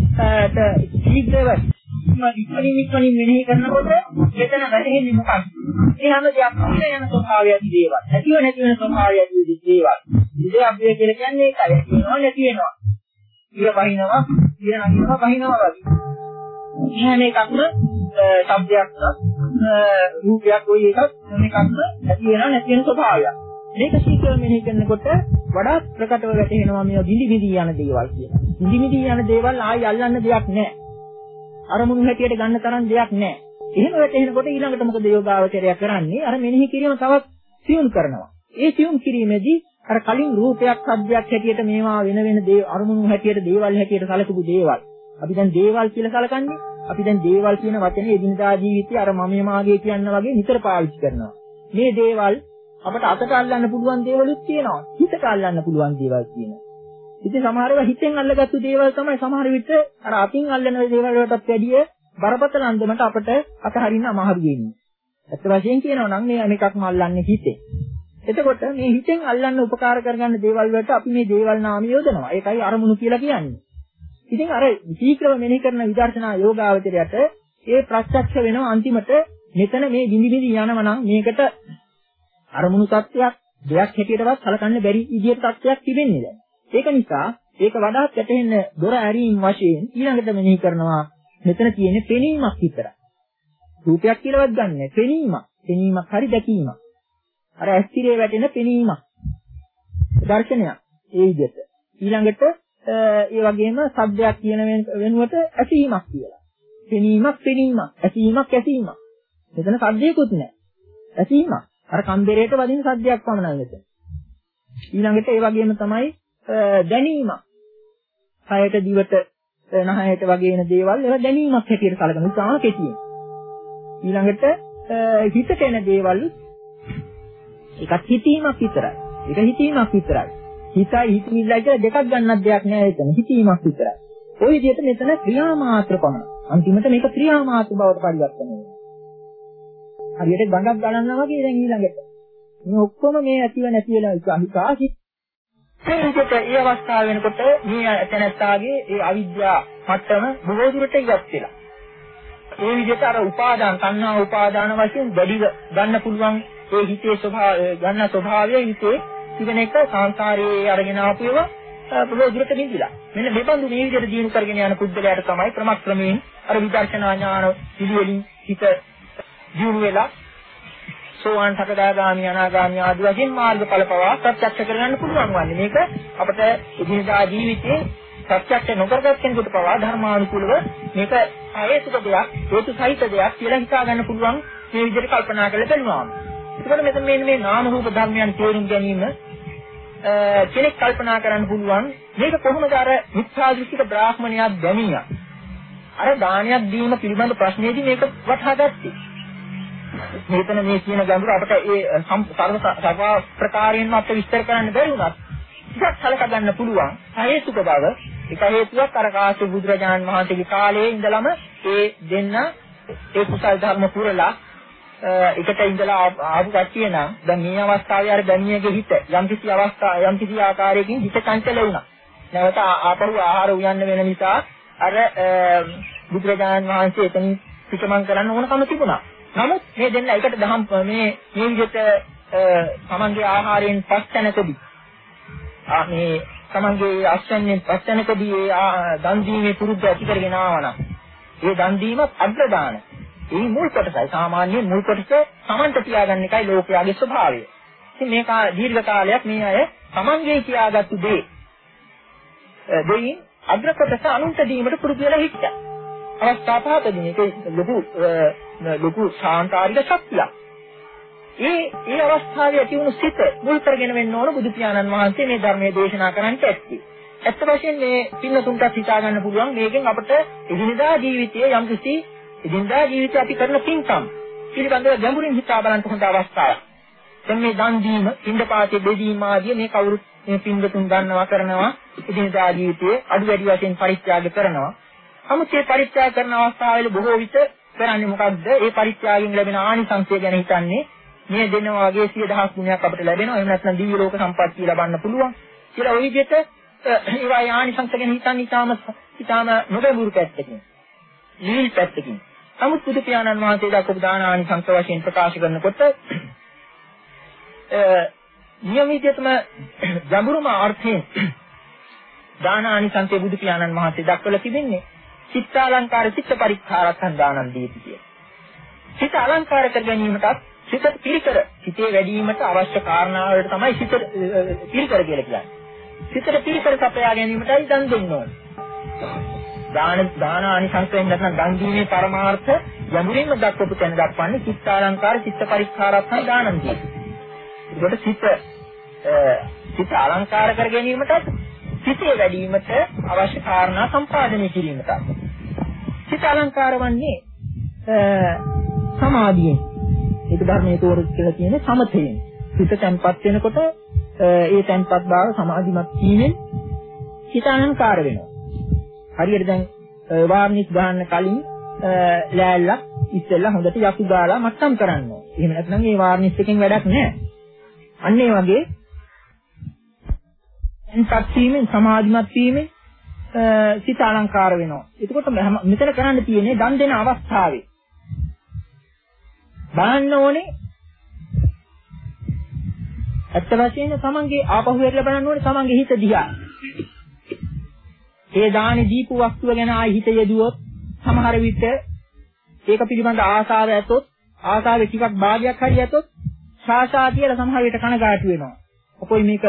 ට ශීඝ්‍රව ඉක්මනින් ඉක්මනින් මෙනෙහි කරනකොට මෙතන වැටෙන්නේ මොකක්ද? මේ හැම දෙයක්ම යන ස්වභාවයක් දේවල්. නැතිව නැති වෙන ස්වභාවයක් දේවල්. ඉතින් අපි කියලා කියන්නේ ඒකයි. වෙනවා නැති වෙනවා. ඉර වහිනවා, ඉර නැගිනවා, වහිනවා වගේ. එහෙම එකක්ම શબ્දයක් රූපයක් කොයි එකක් මේකක්ම නැති වෙනවා නැති වෙන ස්වභාවයක්. මේක ශීඝ්‍රව මෙනෙහි කරනකොට වඩා ප්‍රකටව වැටෙනවා මේ බිඳි බිඳි යන දේවල් කියලා. බිඳි බිඳි යන දේවල් ආයි අල්ලන්න දෙයක් නැහැ. අරමුණු හැටියට ගන්න තරම් දෙයක් නැහැ. එහෙම වැටෙනකොට ඊළඟට මොකද යෝගාවචරය කරන්නේ? අර මෙනෙහි කිරීම තවත් සියුම් කරනවා. ඒ සියුම් කිරීමේදී අර කලින් රූපයක්, ශබ්දයක් හැටියට මේවා වෙන වෙන දේ අරමුණු හැටියට දේවල් හැටියට සැලකුණු දේවල්. අපි දැන් දේවල් කියලා සැලකන්නේ. අපි දැන් දේවල් කියන වචනේ එදිනදා ජීවිතයේ අර මම මාගේ කියන වගේ නිතර පාවිච්චි කරනවා. මේ දේවල් අපට අතට අල්ලන්න පුළුවන් දේවලුත් තියෙනවා. හිතට අල්ලන්න පුළුවන් දේවල් තියෙනවා. ඉතින් සමහර ඒවා හිතෙන් අල්ලගත්තු දේවල් තමයි සමහර විට අර අතින් අල්ලන දේවල් වලටත් වැඩිය බරපතල අන්දමට අපට අතහරින්න අමාරු වෙන්නේ. ඇත්ත වශයෙන් කියනවා නම් මේ අනිකක්ම අල්ලන්නේ හිතේ. එතකොට මේ හිතෙන් අල්ලන්න උපකාර කරගන්න දේවල් වලට අපි මේ දේවල් නාම යොදනවා. ඒකයි අරමුණු කියලා කියන්නේ. ඉතින් අර ශීක්‍රව මෙනෙහි කරන විදර්ශනා යෝගාවචරයට ඒ ප්‍රත්‍යක්ෂ වෙනවා අන්තිමට මෙතන මේ බිඳි බිඳි යනවා නම් මේකට අරමුණු තත්ත්වයක් දෙයක් හැටියටවත් සලකන්න බැරි විදියට තත්ත්වයක් තිබෙන්නේ දැන්. ඒක නිසා ඒක වඩාත් වැටෙන්න දොර ඇරීම් වශයෙන් ඊළඟට මෙනෙහි කරනවා මෙතන තියෙන්නේ පෙනීමක් විතරයි. රූපයක් කියලාවත් ගන්නෑ පෙනීමක්. පෙනීමක් හරි දැකීමක්. අර ඇස්තිරේ වැටෙන පෙනීමක්. දර්ශනයක් ඒ විදිහට. ඊළඟට ඒ වගේම ශබ්දයක් කියන වෙනුවට ඇසීමක් කියලා. පෙනීමක් පෙනීමක්, ඇසීමක් ඇසීමක්. මෙතන ශබ්දයකුත් නැහැ. ඇසීමක්. අර කම්බරේට වදින ශබ්දයක් පමණයි මෙතන. ඊළඟට ඒ වගේම තමයි දැනීමක්. කයට දිවට නහයට වගේ එන දේවල් ඒවා දැනීමක් හැටියට සැලකන උසාව කෙටියෙන්. ඊළඟට හිතට එන දේවල් ඒකත් හිතීමක් විතරයි. ඒක හිතීමක් විතරයි. හිතයි හිතවිල්ලයි කියලා දෙකක් ගන්නක් දෙයක් නෑ එතන. හිතීමක් විතරයි. ওই විදිහට මෙතන ක්‍රියා මාත්‍ර පමණයි. අන්තිමට මේක ක්‍රියා මාත්‍ර බවට පරිවර්තනය වෙනවා. හරියට ගඟක් ගලනවා වගේ දැන් ඊළඟට. මේ ඔක්කොම මේ ඇතිව නැති වෙලා හිතාසි. ඒ විදිහට ඒ අවස්ථාව වෙනකොට මේ තැනත්තාගේ ඒ අවිද්‍යාව මට්ටම බොහෝ දුරට ඉවත් වෙලා. ඒ විදිහට අර උපාදාන, සංහා උපාදාන වශයෙන් වැඩි ගන්න පුළුවන් ඒ හිතේ ස්වභාවය ගන්න ස්වභාවය හිතේ තිබෙන එක සංසාරයේ අරගෙන ආපු ඒවා බොහෝ දුරට නිදිලා. මෙන්න මේ බඳු මේ විදිහට දිනු කරගෙන යන පුද්ගලයාට තමයි ක්‍රමක්‍රමයෙන් අර විදර්ශනා ඥාන පිළිවෙලින් හිත දිනු වෙලා සෝවාන් සකදාගාමි අනාගාමි ආදී වශයෙන් මාර්ගඵල පවා ප්‍රත්‍යක්ෂ කරගන්න පුළුවන් වන්නේ. මේක අපට එදිනදා ජීවිතයේ ප්‍රත්‍යක්ෂ නොකරගත් කෙනෙකුට පවා ධර්මානුකූලව මේක හේතුක දෙයක්, හේතු සහිත දෙයක් කියලා හිතා ගන්න පුළුවන් මේ විදිහට කල්පනා කරලා බලනවා. ඒකවල මෙතන මේ මේ නාම රූප ධර්මයන් තේරුම් ගැනීම කෙනෙක් කල්පනා කරන්න පුළුවන් මේක කොහොමද අර මිත්‍යා දෘෂ්ටික බ්‍රාහ්මණයා දැනියා. අර දානයක් දීම පිළිබඳ ප්‍රශ්නේදී මේක වටහා ගත්තේ. මෙතන මේ කියන ගැඹුර අපට ඒ සර්ව සර්ව ප්‍රකාරයෙන්ම අපිට විස්තර කරන්න බැරි වුණත් ටිකක් සලකා ගන්න පුළුවන්. හේතුක බව එක හේතුවක් අර කාශ්‍යප බුදුරජාණන් වහන්සේගේ කාලයේ ඉඳලම ඒ දෙන්න ඒ කුසල් ධර්ම පුරලා එකට ඉඳලා ආපු කට්ටිය නම් දැන් මේ අවස්ථාවේ අර දැනියගේ හිත යම් කිසි අවස්ථා යම් කිසි ආකාරයකින් හිත චංචල වුණා. නැවත ආපහු ආහාර උයන්න වෙන නිසා අර බුදුරජාණන් වහන්සේ එතන පිටමන් කරන්න ඕනකම තිබුණා. නමුත් මේ දෙන්න එකට දහම් මේ මේ විදිහට තමන්ගේ ආහාරයෙන් පස්තැනකදී ආ මේ තමන්ගේ අස්වැන්නෙන් පස්තැනකදී ඒ දන් දීමේ පුරුද්ද ඇති කරගෙන ආවනම් ඒ දන් දීමත් අග්‍රදාන. ඒ මුල් කොටසයි සාමාන්‍ය මුල් කොටස තමන්ට තියාගන්න එකයි ලෝකයාගේ ස්වභාවය. ඉතින් මේක දීර්ඝ කාලයක් මේ අය තමන්ගේ තියාගත්තු දේ දෙයින් අග්‍ර කොටස අනුන්ට දීමට පුරුදු වෙලා හිටියා. අවස්ථා පහකදී මේක ලොකු ලොකු සාන්තාරික ශක්තියක්. ඒ ඒ අවස්ථාවේ ඇති වුණු සිත මුල් කරගෙන වෙන්න ඕන බුදු පියාණන් වහන්සේ මේ ධර්මයේ දේශනා කරන්නට ඇත්තේ. ඇත්ත වශයෙන් මේ පින්නතුන්ට හිතා ගන්න පුළුවන් මේකෙන් අපට එදිනදා ජීවිතයේ යම්කිසි එදිනදා ජීවිතයේ අපි කරන පින්කම් පිළිබඳව ගැඹුරින් හිතා බලන්න හොඳ අවස්ථාවක්. දැන් මේ දන් දීම, පින්දපාතේ බෙදීම ආදී මේ කවුරුත් මේ පින්දතුන් ගන්නවා කරනවා එදිනදා ජීවිතයේ අඩු වැඩි වශයෙන් පරිත්‍යාග කරනවා. නමුත් මේ පරිත්‍යාග කරන අවස්ථාවල බොහෝ විට කරන්නේ මොකද්ද? ඒ පරිත්‍යාගයෙන් ලැබෙන ආනිසංසය ගැන හිතන්නේ මේ දෙනවා වගේ සිය දහස් ගුණයක් අපිට ලැබෙනවා. එහෙම නැත්නම් දිව්‍ය ලෝක සම්පත්තිය ලබන්න පුළුවන් කියලා ওই විදිහට ඒවා ආනිසංස ගැන හිතන්නේ ඊටාම ඊටාම නොබැඹුරු පැත්තකින්. නිල් පැත්තකින්. නමුත් බුදු පියාණන් වහන්සේ දක්වපු දාන ආනිසංස වශයෙන් ප්‍රකාශ කරනකොට නියමිතයටම ගැඹුරුම අර්ථයෙන් දාන ආනිසංසයේ බුදු පියාණන් වහන්සේ දක්වලා තිබෙන්නේ චිත්තාලංකාර චිත්ත පරික්ඛාරත්තං දානං දීති කිය. චිත්ත අලංකාර කර ගැනීමටත් සිත පිරිකර සිතේ වැඩිවීමට අවශ්‍ය කාරණාවලට තමයි සිත පිරිකර කියලා කියන්නේ. සිතට පිරිකර සපයා ගැනීමටයි දන් දෙන්න ඕනේ. දාන දාන ආනිසංසයෙන් නැත්නම් දන් දීමේ පරමාර්ථ යමුරින්ම දක්වපු තැන දක්වන්නේ චිත්තාලංකාර චිත්ත පරික්ඛාරත්තං දානං දීති. ඒකට සිත සිත අලංකාර කර ගැනීමටත් සිතේ වැඩිවීමට අවශ්‍ය කාරණා සම්පාදනය කිරීමට. සිත අලංකාර වන්නේ සමාධියෙන්. ඒක ධර්මයේ තෝරස් කියලා කියන්නේ සමතයෙන්. සිත තැන්පත් වෙනකොට ඒ තැන්පත් භාව සමාධිමත් වීමෙන් සිත අලංකාර වෙනවා. හරියට දැන් වාර්නිෂ් ගන්න කලින් ලෑල්ලක් ඉස්සෙල්ලා හොඳට යකු දාලා මට්ටම් කරන්න ඕනේ. එහෙම නැත්නම් ඒ වාර්නිෂ් එකෙන් වැඩක් නැහැ. අන්න ඒ වගේ තැන්පත් වීමෙන් සමාධිමත් වීමෙන් සිත අලංකාර වෙනවා. එතකොට මෙතන කරන්න තියෙන්නේ දන් දෙන අවස්ථාවේ බලන්න ඕනේ ඇත්ත වශයෙන්ම තමන්ගේ ආපහු වෙරලා බලන්න ඕනේ තමන්ගේ හිත දිහා. ඒ දානේ දීපු වස්තුව ගැන ආයි හිත යෙදුවොත් සමහර විට ඒක පිළිබඳ ආසාව ඇතොත් ආසාවේ ටිකක් භාගයක් හරි ඇතොත් ශාසා කියලා සමහර විට කනගාටු වෙනවා. ඔකයි මේක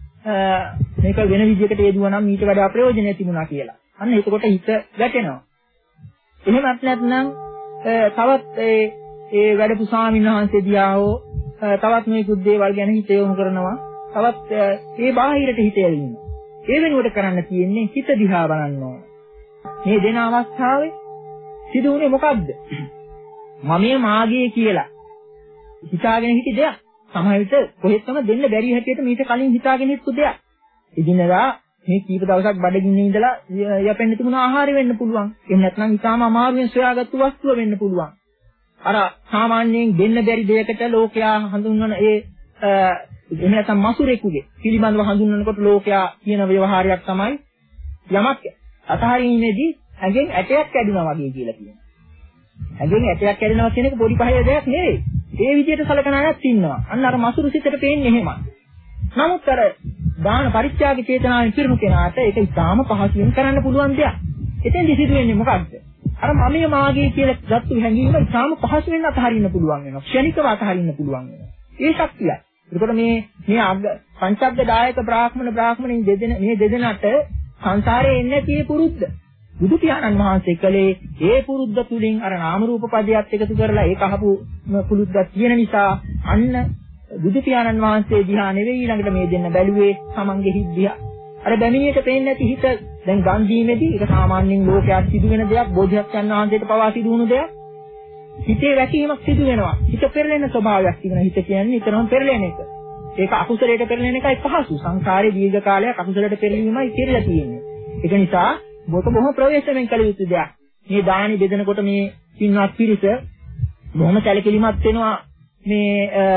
මේක වෙන විදිහකට යෙදුවා නම් ඊට වඩා ප්‍රයෝජනයක් තිබුණා කියලා. අන්න එතකොට හිත ගැටෙනවා. එහෙමත් නැත්නම් තවත් ඒ ඒ වැඩපු ස්වාමීන් වහන්සේ දිහා හෝ තවත් මේ කුත් දේවල් ගැන හිත යොමු කරනවා. තවත් ඒ බාහිරට හිත යොමුනවා. ඒ වෙනුවට කරන්න තියෙන්නේ හිත දිහා බලන්න ඕන. මේ දෙන අවස්ථාවේ සිදු වුණේ මොකද්ද? මමයේ මාගේ කියලා හිතාගෙන හිටි දෙයක්. සමහර විට කොහෙත්ම දෙන්න බැරි හැටියට මීට කලින් හිතාගෙන හිටපු දෙයක්. ඉදිනදා මේ කීප දවසක් බඩගින්නේ ඉඳලා යැපෙන්න තිබුණ ආහාරය වෙන්න පුළුවන්. එහෙම නැත්නම් ඊටාම අමාරුවෙන් සොයාගත්තු වස්තුව වෙන්න පුළුවන්. අර සාමාන්‍යයෙන් දෙන්න බැරි දෙයකට ලෝකයා හඳුන්වන ඒ එහෙම නැත්නම් මසුරෙකුගේ පිළිබඳව හඳුන්වනකොට ලෝකයා කියන ව්‍යවහාරයක් තමයි යමක් අතහරින්නේදී ඇඟෙන් ඇටයක් කැඩුනා වගේ කියලා කියනවා. ඇඟෙන් ඇටයක් කැඩෙනවා කියන එක පොඩි පහේ දෙයක් නෙවෙයි. ඒ විදිහට සලකන අයත් ඉන්නවා. අන්න අර මසුරු සිතට පේන්නේ එහෙමයි. නමුත් අර දාන පරිත්‍යාග චේතනාවෙන් පිරුණු කෙනාට ඒක ඉතාම පහසුවෙන් කරන්න පුළුවන් දෙයක්. එතෙන්දි සිදු වෙන්නේ මොකක්ද? අර මමයේ මාගේ කියලා ගත්තු හැඟීම ඉතාම පහසුවෙන් අතහරින්න පුළුවන් වෙනවා. ක්ෂණිකව අතහරින්න පුළුවන් වෙනවා. ඒ ශක්තිය. ඒකට මේ මේ පංචග්ග දායක බ්‍රාහ්මණ බ්‍රාහ්මණින් දෙදෙන මේ දෙදෙනාට සංසාරේ එන්නේ නැති පුරුද්ද. බුදු පියාණන් වහන්සේ කලේ ඒ පුරුද්ද තුලින් අර නාම රූප පදයක් එකතු කරලා ඒක අහපු පුරුද්දක් තියෙන නිසා අන්න බුදු පියාණන් වහන්සේ දිහා නෙවෙයි ඊළඟට මේ දෙන්න බැලුවේ තමන්ගේ හිත දිහා. අර බැමිණියට පේන්නේ නැති හිත දැන් ගන් දීමේදී ඒක සාමාන්‍යයෙන් ලෝකයක් සිදු වෙන දෙයක්, බෝධිසත්වයන් වහන්සේට පවා සිදු වුණු දෙයක්. හිතේ වැටීමක් සිදු වෙනවා. හිත පෙරලෙන ස්වභාවයක් තිබෙනවා. හිත කියන්නේ නිතරම පෙරලෙන එක. ඒක අකුසලයට පෙරලෙන එකයි පහසු. සංසාරේ දීර්ඝ කාලයක් අකුසලයට පෙරලීමයි කෙරෙලා තියෙන්නේ. ඒක නිසා මොක බොහොම ප්‍රවේශමෙන් කළ යුතු දෙයක්. මේ දානි බෙදනකොට මේ පින්වත් පිරිස බොහොම සැලකිලිමත් වෙනවා. මේ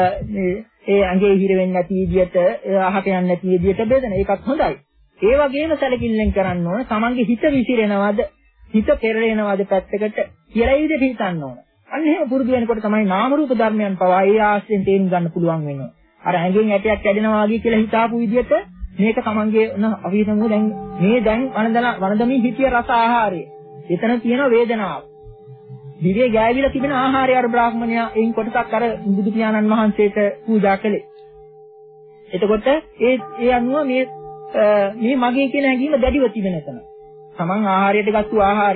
ඒ ඇඟේ හිර වෙන්නේ නැති විදියට, අහක යන්නේ නැති විදියට බෙදන. ඒකත් හොඳයි. ඒ වගේම සැලකිල්ලෙන් කරන්න ඕන. තමන්ගේ හිත විසිරෙනවද, හිත පෙරලෙනවද පැත්තකට කියලා ඒ විදිහට හිතන්න ඕන. අන්න එහෙම පුරුදු වෙනකොට තමයි නාම රූප ධර්මයන් පවා ඒ ආශ්‍රයෙන් තේරුම් ගන්න පුළුවන් වෙනවා. අර ඇඟෙන් ඇටයක් කැඩෙනවා වගේ කියලා හිතාපු විදිහට මේක තමන්ගේ අපි හිතමු දැන් මේ දැන් වනදලා වනදමින් හිතිය රස ආහාරය. එතන තියෙන වේදනාව. දිවේ ගෑවිලා තිබෙන ආහාරය අර බ්‍රාහ්මණයා එයින් කොටසක් අර බුදු පියාණන් වහන්සේට පූජා කළේ. එතකොට ඒ ඒ අනුව මේ මේ මගේ කියන හැඟීම දැඩිව තිබෙන එතන. තමන් ආහාරයට ගත්තු ආහාරය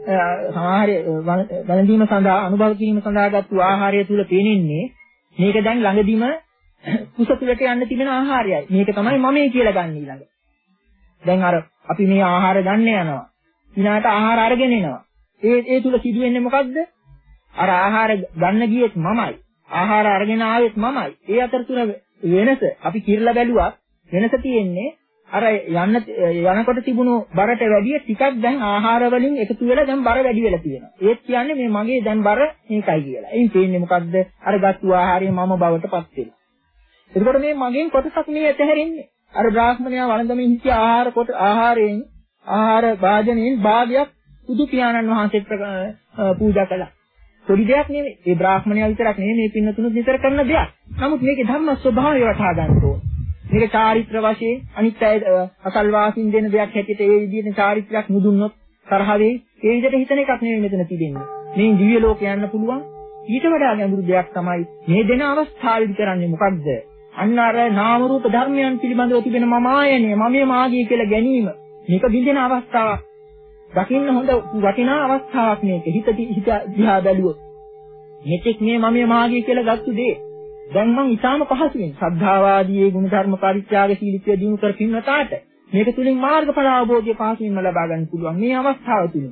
සමහර වළඳීම සඳහා අනුභව කිරීම සඳහා ගත්තු ආහාරය තුල පේනින්නේ මේක දැන් ළඟදිම කුස තුලට යන්න තිබෙන ආහාරයයි. මේක තමයි මමයි කියලා ගන්න ඊළඟ. දැන් අර අපි මේ ආහාර ගන්න යනවා. ඊළාට ආහාර අරගෙන එනවා. ඒ ඒ තුල සිදු වෙන්නේ මොකද්ද? අර ආහාර ගන්න ගියෙත් මමයි. ආහාර අරගෙන ආවෙත් මමයි. ඒ අතරතුර වෙනස අපි කිරලා බැලුවා වෙනස තියෙන්නේ අර යන්න යනකොට තිබුණු බරට වැඩිය ටිකක් දැන් ආහාර වලින් එකතු වෙලා දැන් බර වැඩි වෙලා තියෙනවා. ඒත් කියන්නේ මේ මගේ දැන් බර මේකයි කියලා. එයින් තේින්නේ මොකද්ද? අර ගත්තු ආහාරය මම බවට පත් වෙනවා. එතකොට මේ මගෙන් කොටසක් මේ ඇතහැරෙන්නේ. අර බ්‍රාහ්මණයා වළඳමින් සිටි ආහාර කොට ආහාරයෙන් ආහාර භාජනයෙන් භාගයක් බුදු පියාණන් වහන්සේට පූජා කළා. පොඩි දෙයක් නෙවෙයි. ඒ බ්‍රාහ්මණයා විතරක් නෙවෙයි මේ පින්නතුණු විතර කරන දෙයක්. නමුත් මේකේ ධර්ම ස්වභාවය වටහා ගන්න ඕනේ. මේක චාරිත්‍ර වශයෙන් අනිත් අය අසල්වාසීන් දෙන දෙයක් හැටියට ඒ විදිහට චාරිත්‍රාක් නුදුන්නොත් තරහ වෙයි. ඒ විදිහට හිතන එකක් නෙවෙයි මෙතන තිබෙන්නේ. මේ දිව්‍ය ලෝකේ යන්න පුළුවන්. ඊට වඩා ගැඹුරු දෙයක් තමයි මේ දෙන අවස්ථාවේදී කරන්නේ මොකක්ද? අන්න අර නාම රූප ධර්මයන් පිළිබඳව තිබෙන මම ආයනය මම මාගේ කියලා ගැනීම. මේක බින්දෙන අවස්ථාවක්. දකින්න හොඳ වටිනා අවස්ථාවක් මේක. හිත හිත දිහා බැලුවොත්. මෙතෙක් මේ මම මාගේ කියලා ගත්තු දේ දැන් මං ඊටාම පහසුවෙන් ශ්‍රද්ධාවාදී ගුණ ධර්ම පරිත්‍යාගශීලීත්වය දිනු කර පින්නතාට මේක තුලින් මාර්ගඵල අවබෝධය පහසුවෙන්ම ලබා ගන්න පුළුවන් මේ අවස්ථාව තුලින්.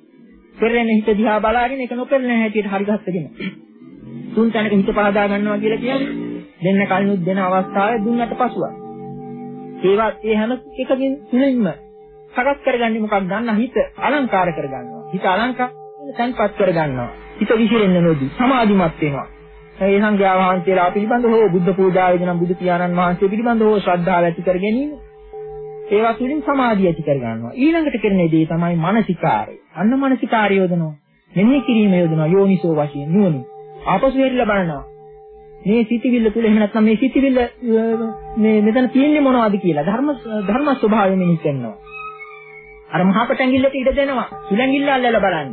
පෙරෙන හිත දිහා බලාගෙන ඒක නොපෙරෙන හැටියට හරි ගස්සගෙන. තුන් තැනක හිත පහදා ගන්නවා කියලා කියන්නේ දෙන්න කලිනුත් දෙන අවස්ථාවේ දුන්නට පසුව. ඒවත් ඒ හැම එකකින් තුලින්ම සකස් කරගන්නේ මොකක්ද? ගන්න හිත අලංකාර කරගන්නවා. හිත අලංකාර සංපත් කරගන්නවා. හිත විසිරෙන්න නොදී සමාධිමත් වෙනවා. ඒ සංඝයා වහන්සේලා පිළිබඳව හෝ බුද්ධ පූජාවේදී නම් බුදු පියාණන් වහන්සේ පිළිබඳව හෝ ශ්‍රද්ධාව ඇති කර ගැනීම ඒවා තුළින් සමාධිය ඇති කර ගන්නවා. ඊළඟට කරන දේ තමයි මානසිකාරය. අන්න මානසිකාරය යොදනවා. මෙනෙහි කිරීම යොදනවා යෝනිසෝ වශයෙන් නුවණින්. ආපසු හැරිලා බලනවා. මේ සිතිවිල්ල තුළ එහෙම නැත්නම් මේ සිතිවිල්ල මේ මෙතන තියෙන්නේ මොනවද කියලා ධර්ම ධර්ම ස්වභාවය මෙනෙහි කරනවා. අර මහපට ඇඟිල්ලට ඉඩ දෙනවා. සුලැඟිල්ල අල්ලලා බලන්න.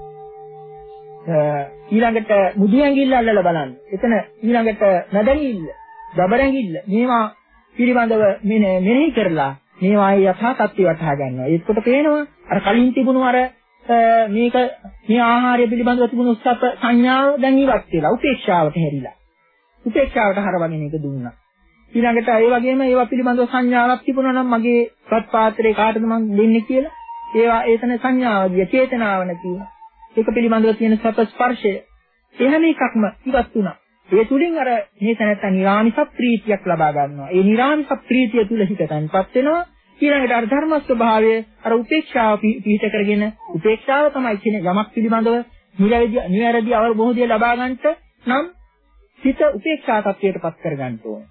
ඊළඟට මුදු ඇඟිල්ල අල්ලලා බලන්න. එතන ඊළඟට නඩැඟිල්ල, දබරැඟිල්ල මේවා පිළිබඳව මෙනෙහි කරලා මේවායේ යථා තත්ත්වය වටහා ගන්නවා. ඒකට පේනවා අර කලින් තිබුණු අර මේක මේ ආහාරය පිළිබඳව තිබුණු සප සංඥාව දැන් ඉවත් වෙලා උපේක්ෂාවට හැරිලා. උපේක්ෂාවට හරවගෙන එක දුන්නා. ඊළඟට ඒ වගේම ඒවා පිළිබඳව සංඥාවක් තිබුණා නම් මගේ පත් පාත්‍රේ කාටද මං දෙන්නේ කියලා ඒවා ඒතන සංඥාවදිය චේතනාව නැතිව ඒක පිළිබඳව තියෙන සප ස්පර්ශය ඒ හැම එකක්ම ඉවත් වුණා. ඒ තුලින් අර මේ තැනත්තා නිරාමිස ප්‍රීතියක් ලබා ගන්නවා. ඒ නිරාමිස ප්‍රීතිය තුල හිත තැන්පත් වෙනවා. ඊළඟට අර ධර්ම ස්වභාවය අර උපේක්ෂාව පිහිට කරගෙන උපේක්ෂාව තමයි කියන්නේ යමක් පිළිබඳව නිරවැදි නිවැරදි අවබෝධය ලබා ගන්නට නම් හිත උපේක්ෂා තත්ත්වයටපත් කර ගන්න ඕනේ.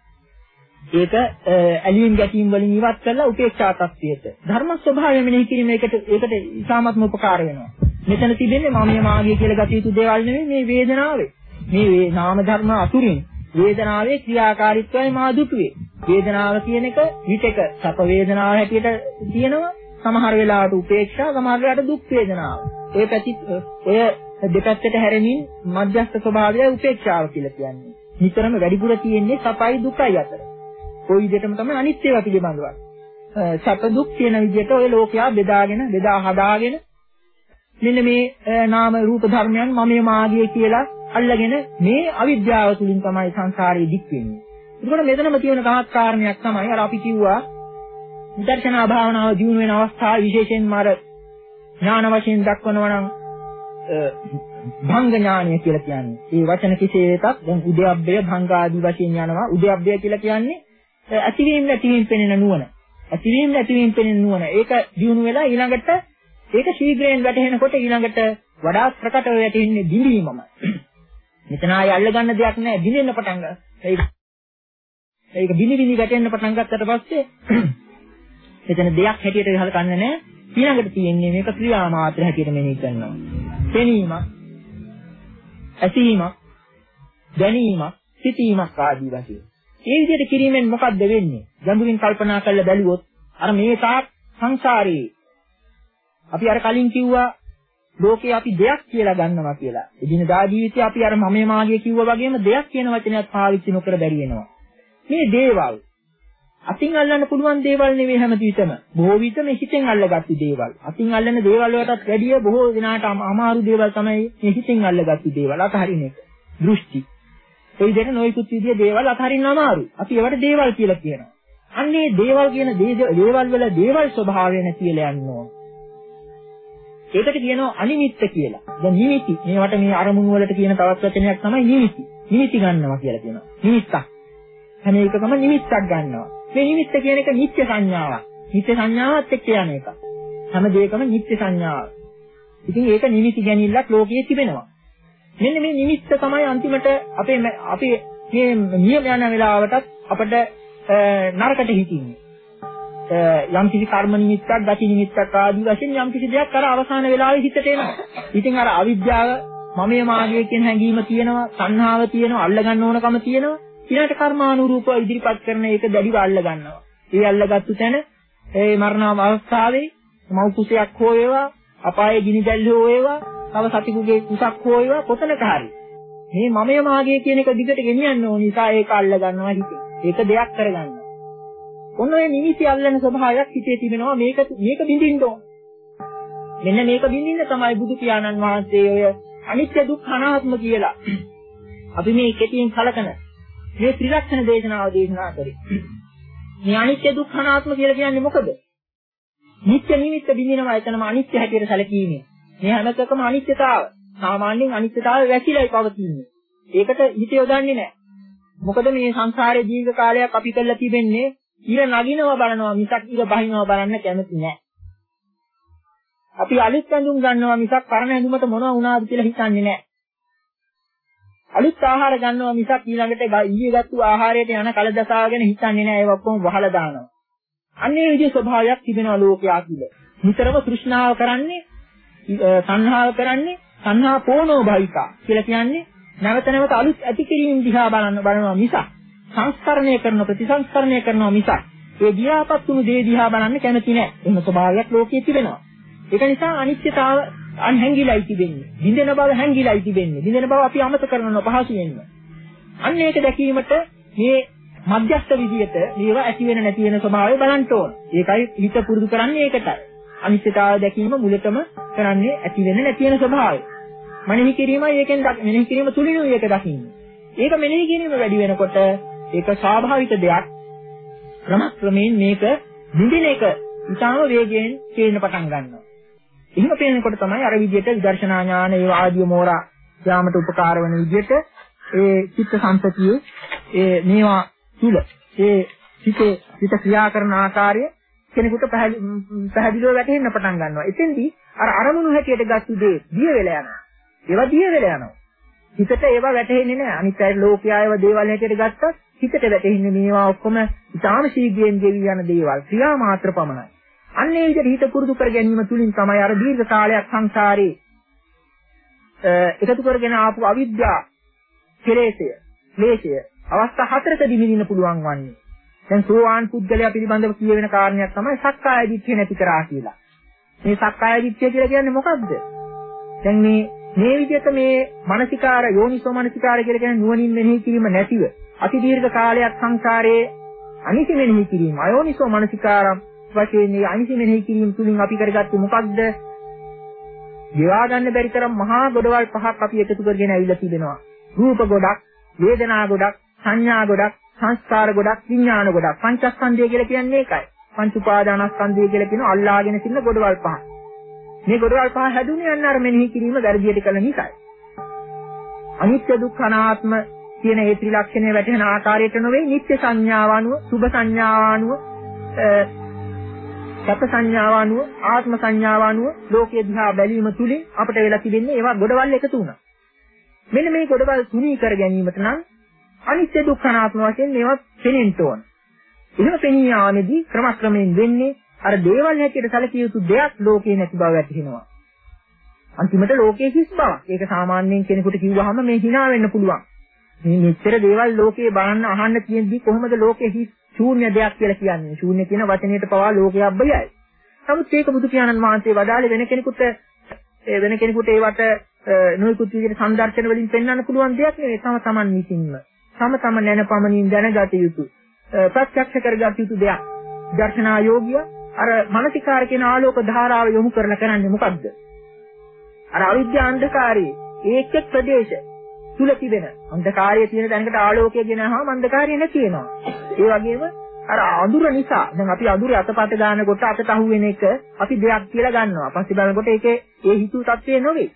ඒක ඇලීම් ගැටීම් වලින් ඉවත් කරලා උපේක්ෂා තත්ත්වයට ධර්ම ස්වභාවය මෙනෙහි කිරීම ඒකට ඒකට ඉතාමත්ම උපකාර වෙනවා. මෙතන තිබෙන්නේ මම මාගේ කියලා ගත යුතු දේවල් නෙමෙයි මේ වේදනාවේ. මේ නාම ධර්ම අතුරින් වේදනාවේ ක්‍රියාකාරීත්වයයි මා දුටුවේ. වේදනාව කියන එක විතක සැප වේදනාව හැටියට තියෙනවා. සමහර වෙලාවට උපේක්ෂා, සමහර වෙලාවට දුක් වේදනාව. ඒ පැති ඔය දෙපැත්තට හැරෙමින් මධ්‍යස්ථ ස්වභාවය උපේක්ෂාව කියලා කියන්නේ. නිතරම වැඩිපුර තියෙන්නේ සැපයි දුකයි අතර. ওই විදිහටම තමයි අනිත් ඒවා පිළිබඳව. සැප දුක් කියන විදිහට ඔය ලෝකයා බෙදාගෙන බෙදා හදාගෙන මෙන්න මේ නාම රූප ධර්මයන් මම මාගේ කියලා අල්ලගෙන මේ අවිද්‍යාව තුලින් තමයි සංසාරේ දික් වෙන්නේ. ඒකෝට මෙතනම තියෙන ගහත් කාරණයක් තමයි අර අපි කිව්වා විදර්ශනා භාවනාව දියුණු වෙන අවස්ථාවේ විශේෂයෙන්ම අර ඥාන වශයෙන් දක්වනවා නම් භංග ඥානය කියලා කියන්නේ. මේ වචන කෙසේ වෙතත් දැන් උද්‍යප්පය භංග ආදී වශයෙන් යනවා. උද්‍යප්පය කියලා කියන්නේ ඇතිවීම නැතිවීම පෙනෙන නුවණ. ඇතිවීම නැතිවීම පෙනෙන නුවණ. ඒක දියුණු වෙලා ඊළඟට ඒක ශීඝ්‍රයෙන් වැටහෙනකොට ඊළඟට වඩා ප්‍රකටව වැටෙන්නේ දිලීමමයි. මෙතන ආයෙ අල්ල ගන්න දෙයක් නැහැ. දිලෙන්න පටන් ගන්න. ඒක ඒක බිලි බිලි වැටෙන්න පටන් ගත්තට පස්සේ එතන දෙයක් හැටියට හලකන්නේ නැහැ. ඊළඟට තියෙන්නේ මේක ක්‍රියා මාත්‍ර හැටියට මෙනෙහි කරනවා. පෙනීමක්, ඇසීමක්, දැනීමක්, සිතීමක් ආදී වශයෙන්. මේ විදිහට කිරීමෙන් මොකක්ද වෙන්නේ? ගැඹුරින් කල්පනා කරලා බැලුවොත් අර මේ තාක් සංසාරේ අපි අර කලින් කිව්වා ලෝකේ අපි දෙයක් කියලා ගන්නවා කියලා. එදිනදා ජීවිතේ අපි අර මම මාගේ කිව්වා වගේම දෙයක් කියන වචනයක් පාවිච්චි නොකර බැරි වෙනවා. මේ දේවල් අතින් අල්ලන්න පුළුවන් දේවල් නෙවෙයි හැමතිස්සම. බොහෝ විට මේ හිතෙන් අල්ලගත්තු දේවල්. අතින් අල්ලන දේවල් වලටත් වැඩිය බොහෝ දිනාට අමාරු දේවල් තමයි මේ හිතෙන් අල්ලගත්තු දේවල් අතහරින එක. දෘෂ්ටි. ඒ විදිහට නොයෙකුත් විදිහේ දේවල් අතහරින්න අමාරුයි. අපි ඒවට දේවල් කියලා කියනවා. අන්නේ දේවල් කියන දේවල් වල දේවල් ස්වභාවය නැතිලා යනවා. ඒකට කියනවා අනිමිත්ත කියලා. දැන් නිමිති. මේවට මේ අරමුණු වලට කියන තවත් වචනයක් තමයි නිමිති. නිමිති ගන්නවා කියලා කියනවා. නිමිත්තක්. හැම එකකම නිමිත්තක් ගන්නවා. මේ නිමිත්ත කියන එක නිත්‍ය සංඥාවක්. නිත්‍ය සංඥාවත් එක්ක යන එක. හැම දෙයකම නිත්‍ය සංඥාවක්. ඉතින් ඒක නිමිති ගැනීමක් ලෝකයේ තිබෙනවා. මෙන්න මේ නිමිත්ත තමයි අන්තිමට අපේ අපේ මේ නියම යන වෙලාවටත් අපිට නරකට හිතින්නේ. යම් කිසි කර්ම නිමිත්තක්, ගති නිමිත්තක් ආදී වශයෙන් යම් කිසි දෙයක් අර අවසාන වෙලාවේ හිතට එනවා. ඉතින් අර අවිද්‍යාව, මමයේ මාගේ කියන හැඟීම තියෙනවා, සංහාව තියෙනවා, අල්ල ගන්න ඕනකම තියෙනවා. ඊළඟට කර්මානුරූපව ඉදිරිපත් කරන එක දැඩිව අල්ල ගන්නවා. ඒ අල්ලගත්තු තැන ඒ මරණ අවස්ථාවේ මව් කුසයක් හෝ වේවා, අපායේ ගිනි දැල්ල හෝ වේවා, තව සතිකුගේ කුසක් හෝ වේවා කොතනක හරි. මේ මමයේ මාගේ කියන එක දිගට ගෙනියන්න ඕන නිසා ඒක අල්ල ගන්නවා හිතේ. ඒක දෙයක් කරගන්නවා. ඔන්න ඔය නිමිති අල්ලන ස්වභාවයක් හිතේ තිබෙනවා. මේක මේක බින්දින්න ඕන. මෙන්න මේක බින්දින්න තමයි බුදු පියාණන් වහන්සේ ඔය අනිත්‍ය දුක්ඛ අනාත්ම කියලා අපි මේ කෙටියෙන් කලකන මේ ත්‍රිලක්ෂණ දේශනාව දේශනා කරේ. මේ අනිත්‍ය දුක්ඛ අනාත්ම කියලා කියන්නේ මොකද? නිත්‍ය නිමිත්ත බින්දිනවා එතනම අනිත්‍ය හැටියට සැලකීමේ. මේ හැම එකකම අනිත්‍යතාව. සාමාන්‍යයෙන් අනිත්‍යතාවය වැසිලායි පවතින්නේ. ඒකට හිත යොදන්නේ නැහැ. මොකද මේ සංසාරයේ දීර්ඝ කාලයක් අපි කළා තිබෙන්නේ ඉර නගිනවා බලනවා මිසක් ඉර බහිනවා බලන්න කැමති නැහැ. අපි අලුත් ඇඳුම් ගන්නවා මිසක් පරණ ඇඳුමට මොනවා වුණාද කියලා හිතන්නේ නැහැ. අලුත් ආහාර ගන්නවා මිසක් ඊළඟට ඊයේ ගත්තු ආහාරයට යන කලදසාව ගැන හිතන්නේ නැහැ. ඒක ඔක්කොම වහලා දානවා. අන්නේ විදිහේ ස්වභාවයක් තිබෙනවා ලෝකයා තුළ. නිතරම තෘෂ්ණාව කරන්නේ, සංහාව කරන්නේ, සංහා පෝනෝ භවිකා කියලා කියන්නේ නැවත නැවත අලුත් ඇති කිරීම දිහා බලන බලනවා මිසක් සංස්කරණය කරන ප්‍රතිසංස්කරණය කරනවා මිසක් ඒ දිහාපත් වුණු දේ දිහා බලන්න කැමති නැහැ. එහෙම ස්වභාවයක් ලෝකයේ තිබෙනවා. ඒක නිසා අනිත්‍යතාව අන්හැංගිලායි තිබෙන්නේ. බින්දෙන බව හැංගිලායි තිබෙන්නේ. බින්දෙන බව අපි අමතක කරනවා පහසු වෙන්න. අන්න ඒක දැකීමට මේ මධ්‍යස්ථ විදියට මේවා ඇති වෙන නැති වෙන ස්වභාවය බලන්න ඕන. ඒකයි හිත පුරුදු කරන්නේ ඒකටයි. අනිත්‍යතාව දැකීම මුලටම කරන්නේ ඇති වෙන නැති වෙන ස්වභාවය. මෙනෙහි කිරීමයි ඒකෙන් මෙනෙහි කිරීම තුලිනුයි ඒක දකින්නේ. ඒක මෙනෙහි කිරීම වැඩි වෙනකොට ඒක ස්වාභාවික දෙයක්. ක්‍රමක්‍රමයෙන් මේක නිදින එක ඉතාම වේගයෙන් තේරෙන පටන් ගන්නවා. එහෙම පේනකොට තමයි අර විදිහට විදර්ශනා ඥාන ඒ ආදී මෝරා යාමට උපකාර වෙන විදිහට ඒ චිත්ත සංතතියේ ඒ මේවා තුල ඒ හිතේ හිත ක්‍රියා කරන ආකාරය කෙනෙකුට පැහැදිලිව වැටහෙන්න පටන් ගන්නවා. එතෙන්දී අර අරමුණු හැටියට ගත්තු දේ දිය වෙලා යනවා. ඒවා දිය වෙලා යනවා. හිතට ඒවා වැටහෙන්නේ නැහැ. අනිත් අය ලෝකයායව දේවල් හැටියට ගත්තත් හිතට වැටෙන්නේ මේවා ඔක්කොම ඉතාම ශීඝ්‍රයෙන් ගෙවි යන දේවල්. ක්‍රියා මාත්‍ර පමණයි. අන්න ඒ විදිහට හිත පුරුදු කර ගැනීම තුලින් තමයි අර දීර්ඝ කාලයක් සංසාරේ එකතු කරගෙන ආපු අවිද්‍යාව, කෙලෙසය, ක්ලේශය අවස්ථා හතරකදී මිදින්න පුළුවන් වන්නේ. දැන් සෝවාන් පුද්ගලයා පිළිබඳව කියවෙන කාරණයක් තමයි සක්කාය දිට්ඨිය නැති කරා කියලා. මේ සක්කාය දිට්ඨිය කියලා කියන්නේ මොකක්ද? දැන් මේ මේ විදිහට මේ මානසිකාර යෝනිසෝ මානසිකාර කියලා කියන්නේ නුවණින් මෙනෙහි කිරීම නැතිව අති දීර්ඝ කාලයක් සංසාරයේ අනිසි මෙනෙහි කිරීම අයෝනිසෝ මානසිකාරම් වශයෙන් මේ අනිසි මෙනෙහි කිරීම තුලින් අපි කරගත්තේ මොකක්ද? ගෙවා ගන්න බැරි තරම් මහා ගොඩවල් පහක් අපි එකතු කරගෙන ඇවිල්ලා තිබෙනවා. රූප ගොඩක්, වේදනා ගොඩක්, සංඥා ගොඩක්, සංස්කාර ගොඩක්, විඥාන ගොඩක්. පංචස්කන්ධය කියලා කියන්නේ ඒකයි. පංච උපාදානස්කන්ධය කියලා කියන අල්ලාගෙන සිටින ගොඩවල් පහ. මේ ගොඩවල් පහ හැදුනේ යන්න අර මෙනෙහි කිරීම වැඩියට කළ නිසායි. අනිත්‍ය දුක්ඛ අනාත්ම කියන ඒ ත්‍රිලක්ෂණය වැටෙන ආකාරයට නොවේ නිත්‍ය සංඥාව අනුව, සුභ සංඥාව අනුව, සත්‍ය සංඥාව අනුව, ආත්ම සංඥාව අනුව ලෝකයේ දිහා බැලීම තුලින් අපට වෙලා තිබෙන්නේ ඒවා ගොඩවල් එකතු වුණා. මෙන්න මේ ගොඩවල් තුනී කර ගැනීමට නම් අනිත්‍ය දුක්ඛ අනාත්ම වශයෙන් මේවා පෙනෙන්න ඕන. එහෙම පෙනී යාමේදී ක්‍රමක්‍රමයෙන් වෙන්නේ අර දේවල් හැටියට සැලකිය යුතු දෙයක් ලෝකේ නැති බව වැටහෙනවා. අන්තිමට ලෝකයේ හිස් බවක්. ඒක සාමාන්‍යයෙන් කෙනෙකුට කිව්වහම මේ hina වෙන්න පුළුවන්. මේ මෙච්චර දේවල් ලෝකේ බලන්න අහන්න තියෙද්දි කොහොමද ලෝකයේ හිස් ශූන්‍ය දෙයක් කියලා කියන්නේ? ශූන්‍ය කියන වචනයට පවා ලෝකයේ අබ්බයයි. නමුත් ඒක බුදු පියාණන් වහන්සේ වදාළේ වෙන කෙනෙකුට වෙන කෙනෙකුට ඒවට නොයෙකුත් විදිහට සංදර්ශන වලින් පෙන්වන්න පුළුවන් දෙයක් නෙවෙයි. තම තමන් විසින්ම තම තම නැන පමණින් දැනගත යුතු ප්‍රත්‍යක්ෂ කරගත යුතු දෙයක්. දර්ශනා යෝගිය අර මානසිකාර කියන ආලෝක ධාරාව යොමු කරලා කරන්නේ මොකද්ද? අර අවිද්‍යා අන්ධකාරයේ ඒකෙක් ප්‍රදේශ තුල තිබෙන අන්ධකාරයේ තියෙන තැනකට ආලෝකය ගෙනහම අන්ධකාරය නැති වෙනවා. ඒ වගේම අර අඳුර නිසා දැන් අපි අඳුරේ අතපත දානකොට අතට අහු වෙන එක අපි දෙයක් කියලා ගන්නවා. පස්සේ බලනකොට ඒකේ ඒ හිතු තත්ත්වය නෙවෙයි.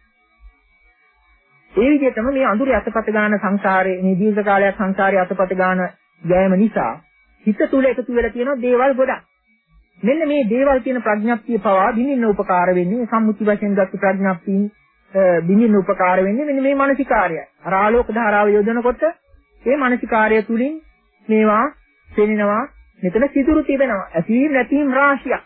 ඒ විදිහටම මේ අඳුරේ අතපත ගන්න සංසාරේ මේ දීර්ඝ කාලයක් සංසාරේ අතපත ගන්න යෑම නිසා හිත තුල එකතු වෙලා තියෙන දේවල් ගොඩක්. මෙන්න මේ දේවල් කියන ප්‍රඥප්තිය පවා දිනින්න උපකාර වෙන්නේ සම්මුති වශයෙන් ගත්ත ප්‍රඥප්තිය දිනින්න උපකාර වෙන්නේ මෙන්න මේ මානසිකාර්යය. අර ආලෝක ධාරාව යොදනකොට මේ මානසිකාර්යය තුලින් මේවා පෙනෙනවා. මෙතන සිදුරු තිබෙනවා. ඇතීම් නැතිම් රාශියක්.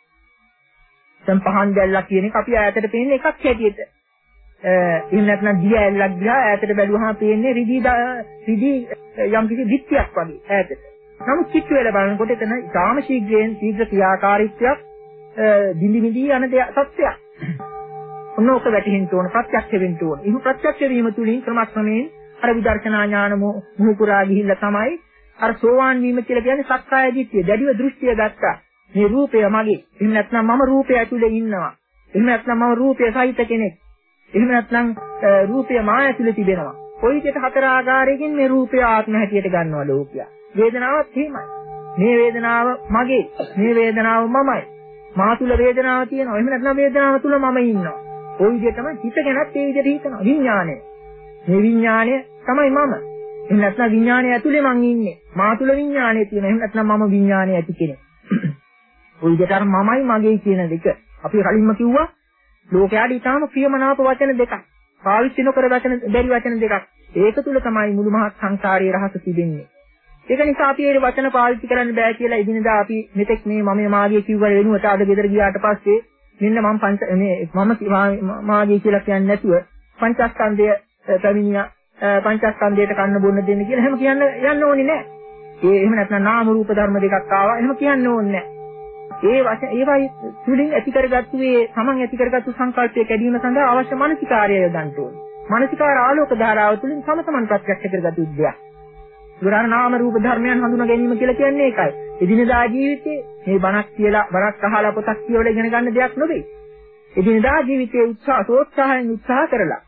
දැන් පහන් දැල්ලක් කියන එක අපි ඈතට පේන එකක් හැටියට. එහෙම නැත්නම් දිය ඇල්ලක් දිහා ඈතට බැලුවහම පේන්නේ රිදී රිදී යම් කිසි දික්තියක් වගේ ඈතට. නමුත් කිට්ටු වෙලා බලනකොට එතන ඊටාම ශීඝ්‍රයෙන් ශීඝ්‍ර ක්‍රියාකාරීත්වයක් දිලි මිදි යන සත්‍යයක්. ඔන්න ඔක වැටහෙන්න ඕන ප්‍රත්‍යක්ෂ වෙන්න ඕන. එහෙම ප්‍රත්‍යක්ෂ වීම තුලින් ක්‍රමක්‍රමයෙන් අර විදර්ශනා ඥාන මොහු පුරා ගිහිල්ලා තමයි අර සෝවාන් වීම කියලා කියන්නේ සක්කාය දිට්ඨිය. දැඩිව දෘෂ්ටිය ගත්තා. මේ රූපය මගේ. එහෙම නැත්නම් මම රූපය ඇතුලේ ඉන්නවා. එහෙම නැත්නම් මම රූපය සහිත කෙනෙක්. එහෙම නැත්නම් රූපය මා ඇතුලේ තිබෙනවා. කොයි විදිහට හතර ආකාරයකින් මේ රූපය ආත්ම හැටියට ගන්නවා ලෝකයා. වේදනාවත් එහෙමයි. මේ වේදනාව මගේ. මේ වේදනාව මමයි. මා තුල වේදනාව තියෙනවා. එහෙම නැත්නම් වේදනාව තුල මම ඉන්නවා. කොයි විදිහටම හිත ගැනත් ඒ විදිහට හිතනවා. විඥාණය. මේ විඥාණය තමයි මම. එහෙම නැත්නම් විඥාණය ඇතුලේ මං ඉන්නේ. මා තුල විඥාණය තියෙනවා. එහෙම නැත්නම් මම විඥාණය ඇති කෙනෙක්. කොයි විදිහට අර මමයි මගේ කියන දෙක අපි කලින්ම කිව්වා ලෝකයාට ඊටාම ප්‍රියමනාප වචන දෙකක්. පාවිච්චි නොකර වචන බැරි වචන දෙකක්. ඒක තුල තමයි මුළු මහත් සංසාරයේ රහස තිබෙන්නේ. ඒක නිසා අපි මේ වචන පාවිච්චි කරන්න බෑ කියලා ඉදිනදා අපි මෙතෙක් මේ මම මාගේ කිව්වල වෙනුවට අද ගෙදර ගියාට පස්සේ මෙන්න මම පංච මේ මම මාගේ කියලා කියන්නේ නැතුව පංචස්කන්ධය පැමිණියා පංචස්කන්ධයට කන්න බොන්න දෙන්න කියලා එහෙම කියන්න යන්න ඕනේ නැහැ. ඒ එහෙම නැත්නම් නාම රූප ධර්ම දෙකක් ආවා එහෙම කියන්න ඕනේ නැහැ. ඒ වචන ඒවයි තුලින් ඇති කරගත්තු මේ තමන් ඇති කරගත්තු සංකල්පය කැඩීම සඳහා අවශ්‍ය මානසිකාර්යය යොදන්න ඕනේ. මානසිකාර ආලෝක ධාරාව තුලින් තම තමන් ප්‍රත්‍යක්ෂ කරගත්තු දෙයක්. උදාහරණ නාම රූප ධර්මයන් හඳුනා ගැනීම කියලා කියන්නේ ඒකයි. එදිනදා ජීවිතේ මේ බණක් කියලා බණක් අහලා පොතක් කියවලා ඉගෙන ගන්න දෙයක් නෙවෙයි. එදිනදා ජීවිතේ උත්සාහ සෝත්සාහයෙන් උත්සාහ කරලා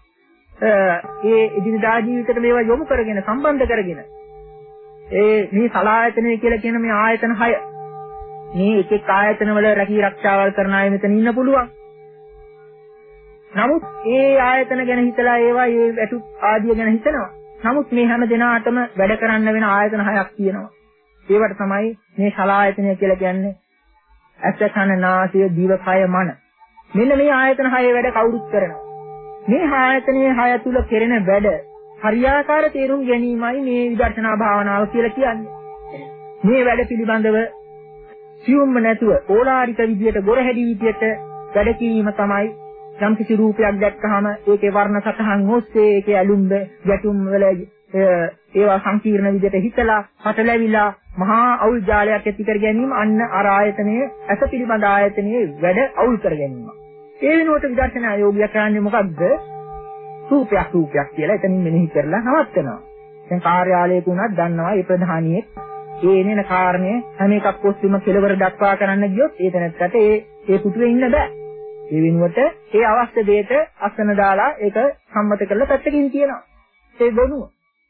ඒ එදිනදා ජීවිතේට මේවා යොමු කරගෙන සම්බන්ධ කරගෙන ඒ මේ සලායතනය කියලා කියන මේ ආයතන හය මේ එක එක ආයතන වල රැකී ආරක්ෂාවල් කරන අය මෙතන ඉන්න පුළුවන්. නමුත් ඒ ආයතන ගැන හිතලා ඒවා ඒ වැටු ආදිය ගැන හිතනවා. නමුත් මේ හැම දිනාටම වැඩ කරන්න වෙන ආයතන හයක් තියෙනවා. ඒවට තමයි මේ සලායතනය කියලා කියන්නේ. ඇස කන නාසය දිව කය මන. මෙන්න මේ ආයතන හයේ වැඩ කවුරුත් කරනවා. මේ ආයතනයේ හය තුල කෙරෙන වැඩ හරියාකාර තේරුම් ගැනීමයි මේ විදර්ශනා භාවනාව කියලා කියන්නේ. මේ වැඩ පිළිබඳව සියුම්ම නැතුව ඕලාරික විදියට ගොරහැඩි විදියට වැඩ කිරීම තමයි යම් කිසි රූපයක් දැක්කහම ඒකේ වර්ණ සතහන් ඔස්සේ ඒකේ ඇලුම්බ ගැටුම් වල ඒවා සංකීර්ණ විදියට හිතලා හටලැවිලා මහා අවුල් ජාලයක් ඇති කර ගැනීම අන්න අර ආයතනයේ ඇස පිළිබඳ ආයතනයේ වැඩ අවුල් කර ගැනීම. ඒ වෙනුවට විදර්ශනා යෝගියා කරන්නේ මොකද්ද? රූපයක් රූපයක් කියලා එතනින් මෙනෙහි කරලා නවත්තනවා. දැන් කාර්යාලයක උනත් දන්නවා මේ ප්‍රධානියෙක් ඒ එනේන කාරණේ හැම එකක් ඔස්සේම කෙලවර දක්වා කරන්න ගියොත් ඒ තැනකට ඒ ඒ පුටුවේ ඉන්න බෑ. ඒ වෙනුවට ඒ අවශ්‍ය දෙයට අසන දාලා ඒක සම්මත කරලා පැත්තකින් තියනවා. ඒ ගොනුව.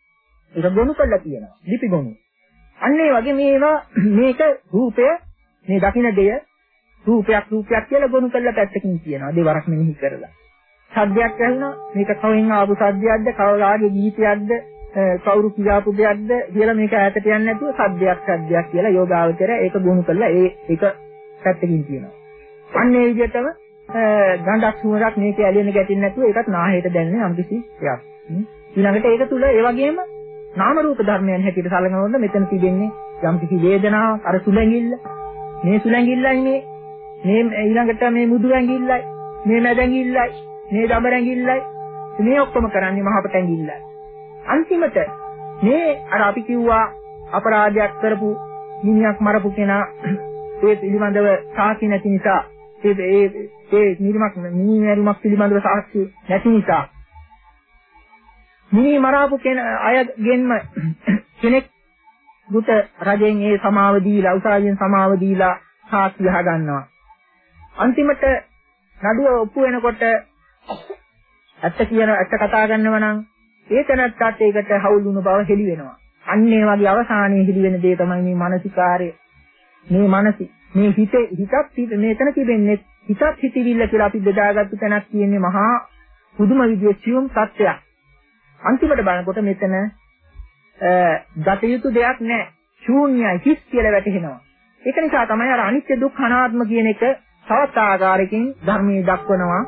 ඒක ගොනු කරලා තියනවා. ලිපි ගොනු. අන්න ඒ වගේ මේවා මේක රූපය මේ දකින්න දෙය රූපයක් රූපයක් කියලා ගොනු කරලා පැත්තකින් තියනවා. දෙවරක් මෙනෙහි කරලා. සද්දයක් ඇහුණා මේක කවෙන් ආපු සද්දයක්ද කවලාගේ ගීතයක්ද කවුරු කියාපු දෙයක්ද කියලා මේක ඈතට යන්නේ නැතුව සද්දයක් සද්දයක් කියලා යෝගාවචරය ඒක ගොනු කරලා ඒ ඒක පැත්තකින් තියනවා. අන්න ඒ විදිහටම ගඳක් සුවඳක් මේකේ ඇලෙන්න ගැටෙන්නේ නැතුව ඒකත් නාහයට දැනෙන යම්කිසි දෙයක්. ඊළඟට ඒක තුල ඒ වගේම නාම රූප ධර්මයන් හැටියට සැලකනොත් මෙතන තිබෙන්නේ යම්කිසි වේදනාවක් අර සුලැඟිල්ල මේ සුලැඟිල්ලයි මේ මේ ඊළඟට මේ මුදු ඇඟිල්ලයි මේ මැද ඇඟිල්ලයි මේ දබර ඇඟිල්ලයි මේ ඔක්කොම කරන්නේ මහපට ඇඟිල්ලයි. අන්තිමට මේ අර අපි කිව්වා අපරාධයක් කරපු මිනිහක් මරපු කෙනා ඒ පිළිබඳව සාක්ෂි නැති නිසා ඒ ඒ ඒ නිර්මක් නිර්මක් පිළිබඳව සාක්ෂි නැති නිසා මිනි මරාපු කෙන අයගෙන්ම කෙනෙක් දුට රජෙන් ඒ සමාව දීලා උසාවියෙන් සමාව දීලා සාක්ෂි ගහ ගන්නවා. අන්තිමට නඩුව ඔප්පු වෙනකොට ඇත්ත කියන ඇත්ත කතා කරනවා නම් ඒ තැනටත් ඒකට හවුල් වුණ බව හෙළි වෙනවා. අන්න ඒ වගේ අවසානයේ හෙළි වෙන දේ තමයි මේ මානසිකාර්ය. මේ මානසි මේ හිතේ හිතත් මේතන තිබෙන්නේ හිතත් හිතවිල්ල කියලා අපි බෙදාගත්තු තැනක් තියෙන්නේ මහා පුදුම විදිහේ සියුම් සත්‍යයක්. අන්තිමට බලනකොට මෙතන ගත යුතු දෙයක් නැහැ. ශූන්‍යයි හිස් කියලා වැටහෙනවා. ඒක නිසා තමයි අර අනිත්‍ය දුක්ඛ අනාත්ම කියන එක තවත් ආකාරයකින් ධර්මයේ දක්වනවා.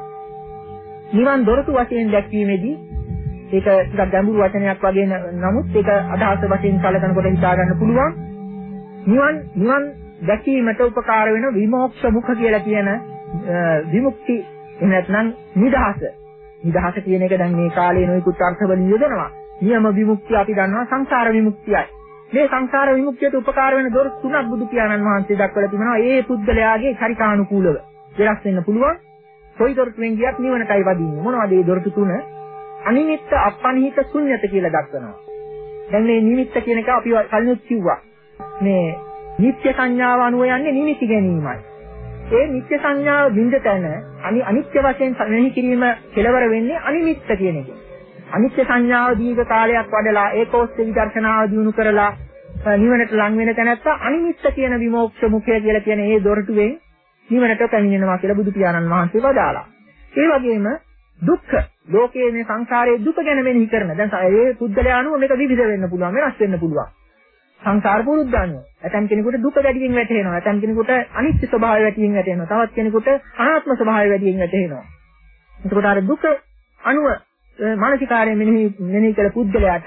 නිවන් දොරටු වශයෙන් දැක්වීමේදී ඒක ටිකක් ගැඹුරු වචනයක් වගේ නමුත් ඒක අදහස වශයෙන් කලකනකොට හිතා ගන්න පුළුවන්. නිවන් නිවන් දැකීමට උපකාර වෙන විමෝක්ෂ මුඛ කියලා කියන විමුක්ති එහෙම නැත්නම් නිදහස. නිදහස කියන එක දැන් මේ කාලේ නොයෙකුත් අර්ථවලින් යොදනවා. නියම විමුක්තිය අපි දන්නවා සංසාර විමුක්තියයි. මේ සංසාර විමුක්තියට උපකාර වෙන දොර තුනක් බුදු පියාණන් වහන්සේ දක්වලා තිබෙනවා. ඒ පුද්ගලයාගේ චරිතානුකූලව වෙනස් වෙන්න පුළුවන්. කොයි දොරටුවෙන් ගියත් නිවනටයි වදින්නේ. මොනවද මේ දොරටු තුන? අනිමිත්ත අපනිහිත ශුන්්‍යත කියලා දක්වනවා. දැන් මේ නිමිත්ත කියන එක අපි කලිනුත් කිව්වා. මේ නිත්‍ය සංඥාව අනුව යන්නේ නිමිති ගැනීමයි. ඒ නිත්‍ය සංඥාව බින්ද තැන අනි අනිත්‍ය වශයෙන් මෙහි කිරීම කෙලවර වෙන්නේ අනිමිත්ත කියන එක. අනිත්‍ය සංඥාව දීර්ඝ කාලයක් වඩලා ඒකෝස්සේ විදර්ශනාව දිනු කරලා නිවනට ලං වෙන තැනත්ත අනිමිත්ත කියන විමෝක්ෂ මුඛය කියලා කියන ඒ දොරටුවෙන් නිවනට පැමිණෙනවා කියලා බුදු පියාණන් වහන්සේ වදාලා. ඒ වගේම දුක්ඛ ලෝකයේ මේ සංසාරයේ දුක ගැන මෙනෙහි කරන. දැන් ඒ පුද්ගලයා අනුව මේක විවිධ වෙන්න පුළුවන්, වෙනස් වෙන්න පුළුවන්. සංසාර පුරුද්දානිය. ඇතම් කෙනෙකුට දුක වැඩියෙන් වැටහෙනවා. ඇතම් කෙනෙකුට අනිත්‍ය ස්වභාවය වැඩියෙන් වැටහෙනවා. තවත් කෙනෙකුට අනාත්ම ස්වභාවය වැඩියෙන් වැටහෙනවා. එතකොට අර දුක අනුව මානසිකාරයෙන් මෙනෙහි මෙනෙහි කළ පුද්ගලයාට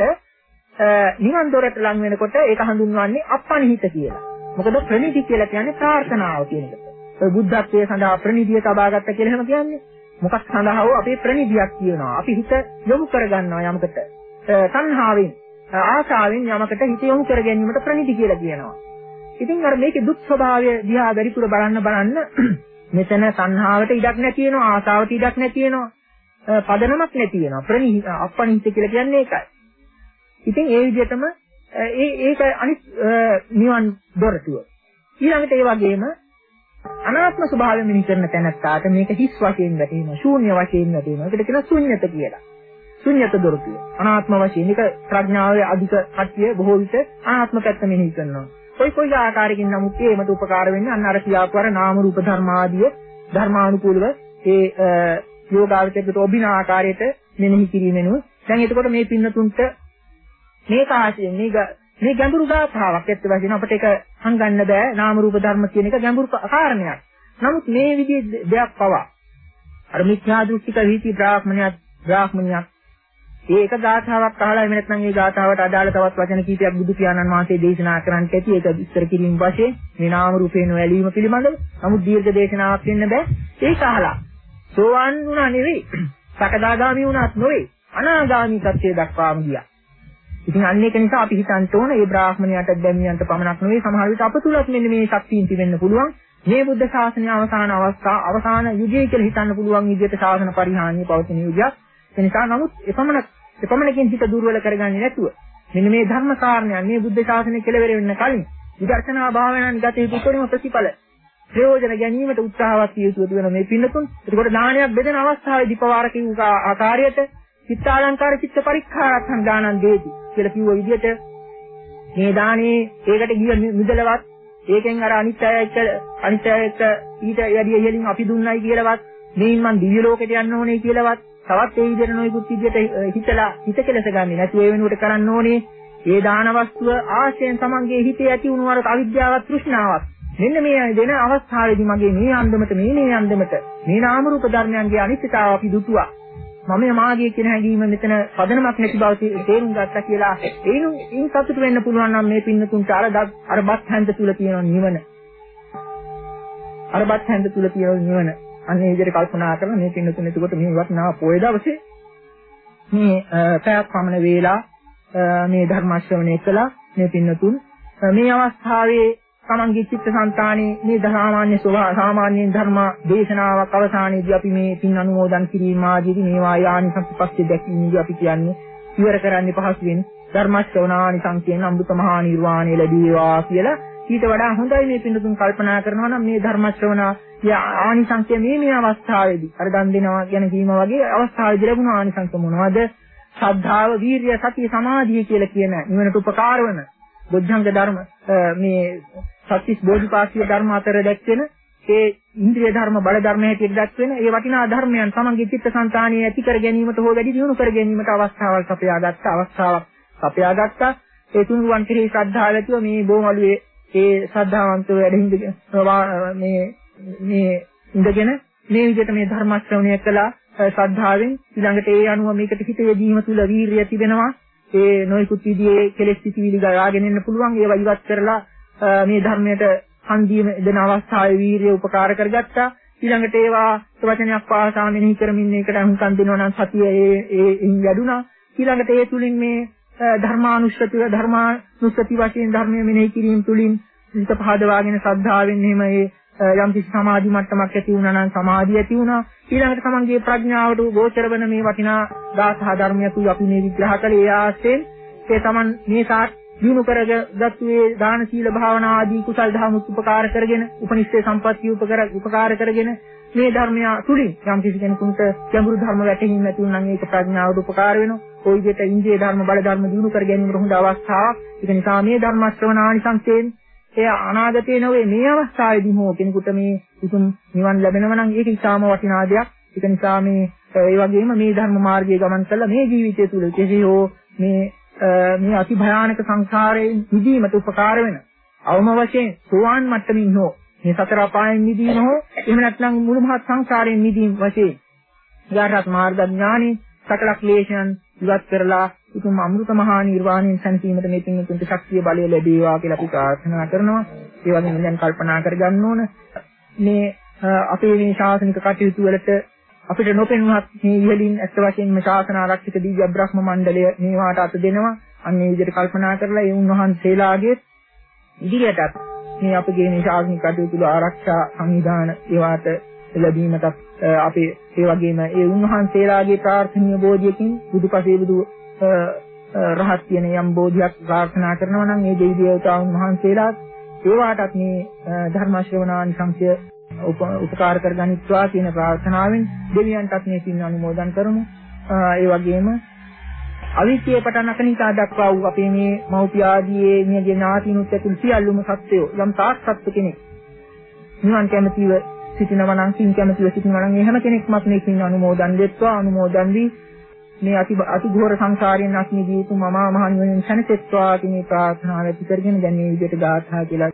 නිවන් දොරට ලං වෙනකොට ඒක හඳුන්වන්නේ අපනිහිත කියලා. මොකද ප්‍රණීති කියලා කියන්නේ ප්‍රාර්ථනාව කියන එක. ඔය බුද්ධත්වයේ සඳහා ප්‍රණීතිය තබාගත්ත කියලා එහෙම කියන්නේ. මොකක් සඳහාව අපේ ප්‍රණීතියක් කියනවා. අපි හිත යොමු කරගන්නවා යමකට. තණ්හාවෙන් ආශාවෙන් යමකට හිත යොමු කර ගැනීමට ප්‍රණීති කියලා කියනවා. ඉතින් අර මේකේ දුක් ස්වභාවය දිහා වැඩිපුර බලන්න බලන්න මෙතන තණ්හාවට ඉඩක් නැති වෙනවා, ආශාවට ඉඩක් නැති වෙනවා. පදනමක් නැති වෙනවා. ප්‍රණීත අපනිහිත කියලා කියන්නේ ඒකයි. ඉතින් ඒ විදිහටම ඒ ඒක අනිත් නිවන් දොරටුව. ඊළඟට ඒ වගේම අනාත්ම ස්වභාවයෙන් මෙහි කරන තැනත්තාට මේක හිස් වශයෙන් වැටෙනවා, ශූන්‍ය වශයෙන් වැටෙනවා. ඒකට කියනවා ශුන්්‍යත කියලා. ශුන්්‍යත දොරටුව. අනාත්ම වශයෙන් ඒක ප්‍රඥාවේ අධික කට්ටිය බොහෝ විට අනාත්ම පැත්ත මෙහි කරනවා. කොයි කොයි ආකාරයකින් නමුත් ඒකට උපකාර වෙන්නේ අන්න අර කියාපුවර නාම රූප ධර්ම ආදිය ධර්මානුකූලව ඒ යෝගාවචරයට ඔබින ආකාරයට මෙනෙහි කිරීමෙනුයි. දැන් එතකොට මේ පින්නතුන්ට මේ කාශයෙන් මේ මේ ගැඹුරු ගාථාවක් ඇත්ත වශයෙන් අපිට ඒක හංගන්න බෑ. නාම රූප ධර්ම කියන එක ගැඹුරු කාරණයක්. නමුත් මේ විදිහේ දෙයක් පවා අර මිත්‍යා දෘෂ්ටික වීති බ්‍රාහ්මණයක් බ්‍රාහ්මණයක් ඒක ගාථාවක් අහලා එමෙ නැත්නම් ඒ ගාථාවට අදාළ තවත් වචන කීපයක් බුදු පියාණන් වහන්සේ දේශනා කරන්නට ඇති. ඒක විස්තර කිරීම වශයෙන් මේ නාම රූපේන වැළීම පිළිබඳව නමුත් දීර්ඝ දේශනාවක් වෙන්න බෑ. ඒක අහලා සෝවාන් වුණා නෙවෙයි, සකදාගාමි වුණාත් නෙවෙයි, අනාගාමි සත්‍ය දක්වාම ගියා. ඉතින් අන්න ඒක නිසා අපි හිතන්න ඕන මේ බ්‍රාහ්මණයාට දැමියන්ට පමණක් නෙවෙයි සමහර විට අප තුලත් මෙන්න මේ ශක්තියින් තිබෙන්න පුළුවන්. මේ බුද්ධ ශාසනය අවසාන අවස්ථා අවසාන යුගය කියලා හිතන්න පුළුවන් විදිහට ශාසන පරිහානිය පවතින යුගයක්. ඒ නිසා නමුත් එපමණ එපමණකින් හිත දුර්වල කරගන්නේ නැතුව මෙන්න මේ ධර්ම කාරණයන් මේ බුද්ධ ශාසනය කෙලවර වෙන්න කලින් විදර්ශනා භාවනාවෙන් ගත යුතු උපරිම ප්‍රතිඵල ප්‍රයෝජන ගැනීමට උත්සාහවත් විය යුතු වෙන මේ පින්නතුන්. ඒකට දානයක් බෙදෙන අවස්ථාවේදී පවාර කිව්ව ආකාරයට චිත්තාලංකාර චිත්ත පරික්ඛාරත්තං දානං දේති කියලා කිව්ව විදිහට මේ දානේ ඒකට ගිය මුදලවත් ඒකෙන් අර අනිත්‍යය එක්ක අනිත්‍යය එක්ක ඊට වැඩි ඉහළින් අපි දුන්නයි කියලාවත් මේන් මං දිව්‍ය ලෝකෙට යන්න ඕනේ කියලාවත් තවත් ඒ විදිහට නොයෙකුත් විදිහට හිතලා හිත කෙලස ගන්නේ නැතුව ඒ වෙනුවට කරන්න ඕනේ ඒ දාන වස්තුව ආශයෙන් තමන්ගේ හිතේ ඇති වුණු අර අවිද්‍යාවත් තෘෂ්ණාවත් මෙන්න මේ දෙන අවස්ථාවේදී මගේ මේ අන්දමට මේ මේ අන්දමට මේ නාම රූප ධර්මයන්ගේ අනිත්‍යතාව අපි දුටුවා මම මාගේ කියන හැඟීම මෙතන පදනමක් නැති බව තේරුම් ගත්තා කියලා ඒනු ඉන් සතුට වෙන්න පුළුවන් නම් මේ පින්නතුන්ට අර අර බත් හැන්ද තුල තියෙන නිවන අර බත් හැන්ද තුල තියෙන නිවන අන්න ඒ විදිහට කල්පනා කරලා මේ පින්නතුන් එතකොට මේ වටිනා පොය දවසේ මේ පැයක් පමණ වේලා මේ ධර්ම ශ්‍රවණය කළා මේ පින්නතුන් මේ අවස්ථාවේ තමන්ගේ චිත්තසංතානයේ මේ සාමාන්‍ය ස්වභාව සාමාන්‍යයෙන් ධර්ම දේශනාවක් අවසානයේදී අපි මේ පින් අනුමෝදන් කිරීම ආදීදී මේවා යානි සම්පස්සේ දැකීමේදී අපි කියන්නේ ඉවර කරන්නේ පහසුවෙන්. ධර්ම ශ්‍රවණානිසංසයෙන් අමෘත මහා නිර්වාණය ලැබේවා කියලා ඊට වඩා හොඳයි මේ පින්තුන් කල්පනා කරනවා නම් මේ ධර්ම ශ්‍රවණ ආනිසංසය මේ මේ අවස්ථාවේදී අර දන් දෙනවා කියන කීම වගේ අවස්ථාවේදී ලැබුණ ආනිසංස මොනවද? ශ්‍රද්ධාව, වීරිය, සතිය, සමාධිය කියලා කියන නිවනට උපකාර වන බොද්ධංග ධර්ම මේ සත්‍විස් බෝධිපාක්ෂික ධර්ම අතර දැක්වෙන ඒ ඉන්ද්‍රිය ධර්ම බල ධර්ම හැටියට දැක්වෙන ඒ වටිනා ධර්මයන් තමන්ගේ චිත්තසංතානිය ඇති කර ගැනීමට හෝ වැඩි දියුණු කර ගැනීමට අවස්ථාවක් සපයාගත්ත අවස්ථාවක් සපයාගත්තා. ඒ තුන්රුවන් කෙරෙහි ශ්‍රද්ධාව ඇතිව මේ බොමළුවේ ඒ ශ්‍රද්ධාවන්තව වැඩහිඳගෙන මේ මේ ඉඳගෙන මේ විදිහට මේ ධර්ම ශ්‍රවණය කළා ශ්‍රද්ධාවෙන් ඊළඟට ඒ අනුව මේකට හිත යෙදීම තුළ වීරිය තිබෙනවා. ඒ නොයිකුත් විදිහේ කෙලෙස් සිටිවිලි ගාගෙන එන්න පුළුවන් ඒවා ඉවත් කරලා මේ ධර්මයට හන්දියම දෙන අවස්ථාවේ වීරිය උපකාර කරගත්තා. ඊළඟට ඒවා වචනයක් පාසා මෙනෙහි කරමින් ඒකට අහුම්කම් දෙනවා නම් සතිය ඒ ඒ වැඩුණා. ඊළඟට ඒ තුලින් මේ ධර්මානුස්සතිය ධර්මානුස්සති වශයෙන් ධර්මය මෙනෙහි කිරීම තුලින් හිත පහදවාගෙන ශ්‍රද්ධාවෙන් එහෙම ඒ යම් කිසි සමාධි මට්ටමක් ඇති වුණා නම් සමාධිය ඇති වුණා. ඊළඟට තමන්ගේ ප්‍රඥාවට ගෝචර වෙන මේ වටිනා ධාතහ ධර්මයතු අපි මේ විග්‍රහ කළේ ආස්තෙන් ඒ තමන් මේ සාත් දිනු කරගත්තු ඒ දාන සීල භාවනා ආදී කුසල් දහම් උපකාර කරගෙන උපනිෂ්ඨේ සම්පත්තිය උපකාර කරගෙන මේ ධර්මය තුලින් යම් කිසි කෙනෙකුට ගැඹුරු ධර්ම වැටහීම ඇති වුණා නම් ඒක ප්‍රඥාවට උපකාර වෙනවා. ওই විදිහට ඉන්ද්‍රිය ධර්ම බල ධර්ම දිනු කර ගැනීමට හොඳ අවස්ථාවක්. ඒක නිසා මේ ධර්ම ශ්‍රවණානිසංසයෙන් ඒ අනාගතේ නොවේ මේ අවස්ථාවේදී හෝ කෙනෙකුට මේ උතුම් නිවන් ලැබෙනවා නම් ඒක ඉතාම වටිනා දෙයක්. ඒක නිසා මේ ඒ වගේම මේ ධර්ම මාර්ගයේ ගමන් කළා මේ ජීවිතය තුළ කෙසේ හෝ මේ මේ අති භයානක සංසාරයෙන් මිදීමට උපකාර වෙන අවම වශයෙන් සෝවාන් මට්ටමින් හෝ මේ සතර අපායන් මිදීම හෝ එහෙම නැත්නම් මුළු මහත් සංසාරයෙන් මිදීම වශයෙන් යාරත් මාර්ග ඥානෙ සකල ක්ලේශයන් ඉවත් කරලා උතුම් අමෘත මහා නිර්වාණයෙන් සැනසීමට මේ පින්තුන්ට ශක්තිය බලය ලැබේවා කියලා අපි ප්‍රාර්ථනා කරනවා. ඒ වගේම දැන් කල්පනා කරගන්න ඕන මේ අපේ මේ ශාසනික කටයුතු වලට අපිට නොපෙනුනත් මේ ඉහළින් ඇත්ත වශයෙන්ම ශාසන ආරක්ෂක දිව්‍ය බ්‍රහ්ම මණ්ඩලය මේවාට අත දෙනවා. අන්න ඒ විදිහට කල්පනා කරලා ඒ උන්වහන්සේලාගේ ඉදිරියටත් මේ අපගේ මේ ශාසනික කටයුතු වල ආරක්ෂා සංවිධාන ඒවාට ලැබීමට අපි ඒ වගේම ඒ උන්වහන්සේලාගේ ප්‍රාර්ථනීය බෝධියකින් බුදුපසේ බුදු රහත් කියන යම් බෝධියක් ප්‍රාර්ථනා කරනවා නම් ඒ දෙවි දේවතාවුන් වහන්සේලාත් ඒවාටත් මේ ධර්ම ශ්‍රවණානිසංසය උපකාර කරගනිත්වා කියන ප්‍රාර්ථනාවෙන් දෙවියන්ටත් මේ පින් අනුමෝදන් කරමු. ඒ වගේම අවිද්‍යාව පටන් අකනිකා දක්වා වූ අපේ මේ මෞපිය ආදී මේ ඥාතිනුත් ඇතුළු සියල්ලුම සත්වයෝ යම් තාක් සත්ව කෙනෙක් නිවන් කැමැතිව සිටිනවා නම් සින් කැමැතිව සිටිනවා නම් ඒ හැම කෙනෙක්ම මේ පින් අනුමෝදන් දෙත්වා අනුමෝදන් වී මේ අති අති ඝෝර සංසාරයෙන් අත් මිදී යුතු මම මහ නිවනින් සැනසෙත්වා කියන ප්‍රාර්ථනාව ඇති කරගෙන දැන් මේ විදිහට ගාථා කියලා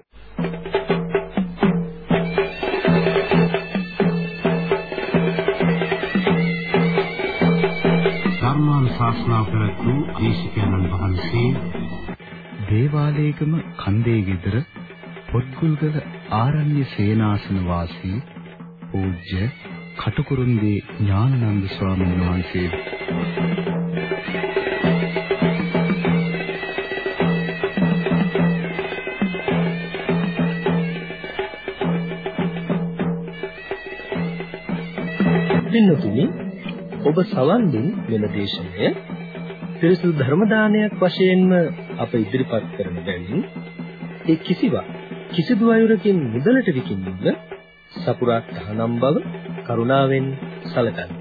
ශාස්ත්‍රා කරතු දේශිකානන් වහන්සේ දේවාලයේගම කන්දේ ගෙදර පොත්ගුල්ගල ආරණ්‍ය සේනාසන වාසී පූජ්‍ය කටුකුරුන්දී ඥානানন্দ ස්වාමීන් වහන්සේ පින්නතුනි ඔබ සවන් දුන් මෙම දේශනය පිරිසුදු ධර්ම දානයක් වශයෙන්ම අප ඉදිරිපත් කරන බැවින් ඒ කිසිවක් කිසිදු අයුරකින් මුදලට විකිණීම සපුරා තහනම් බව කරුණාවෙන් සැලකන්න.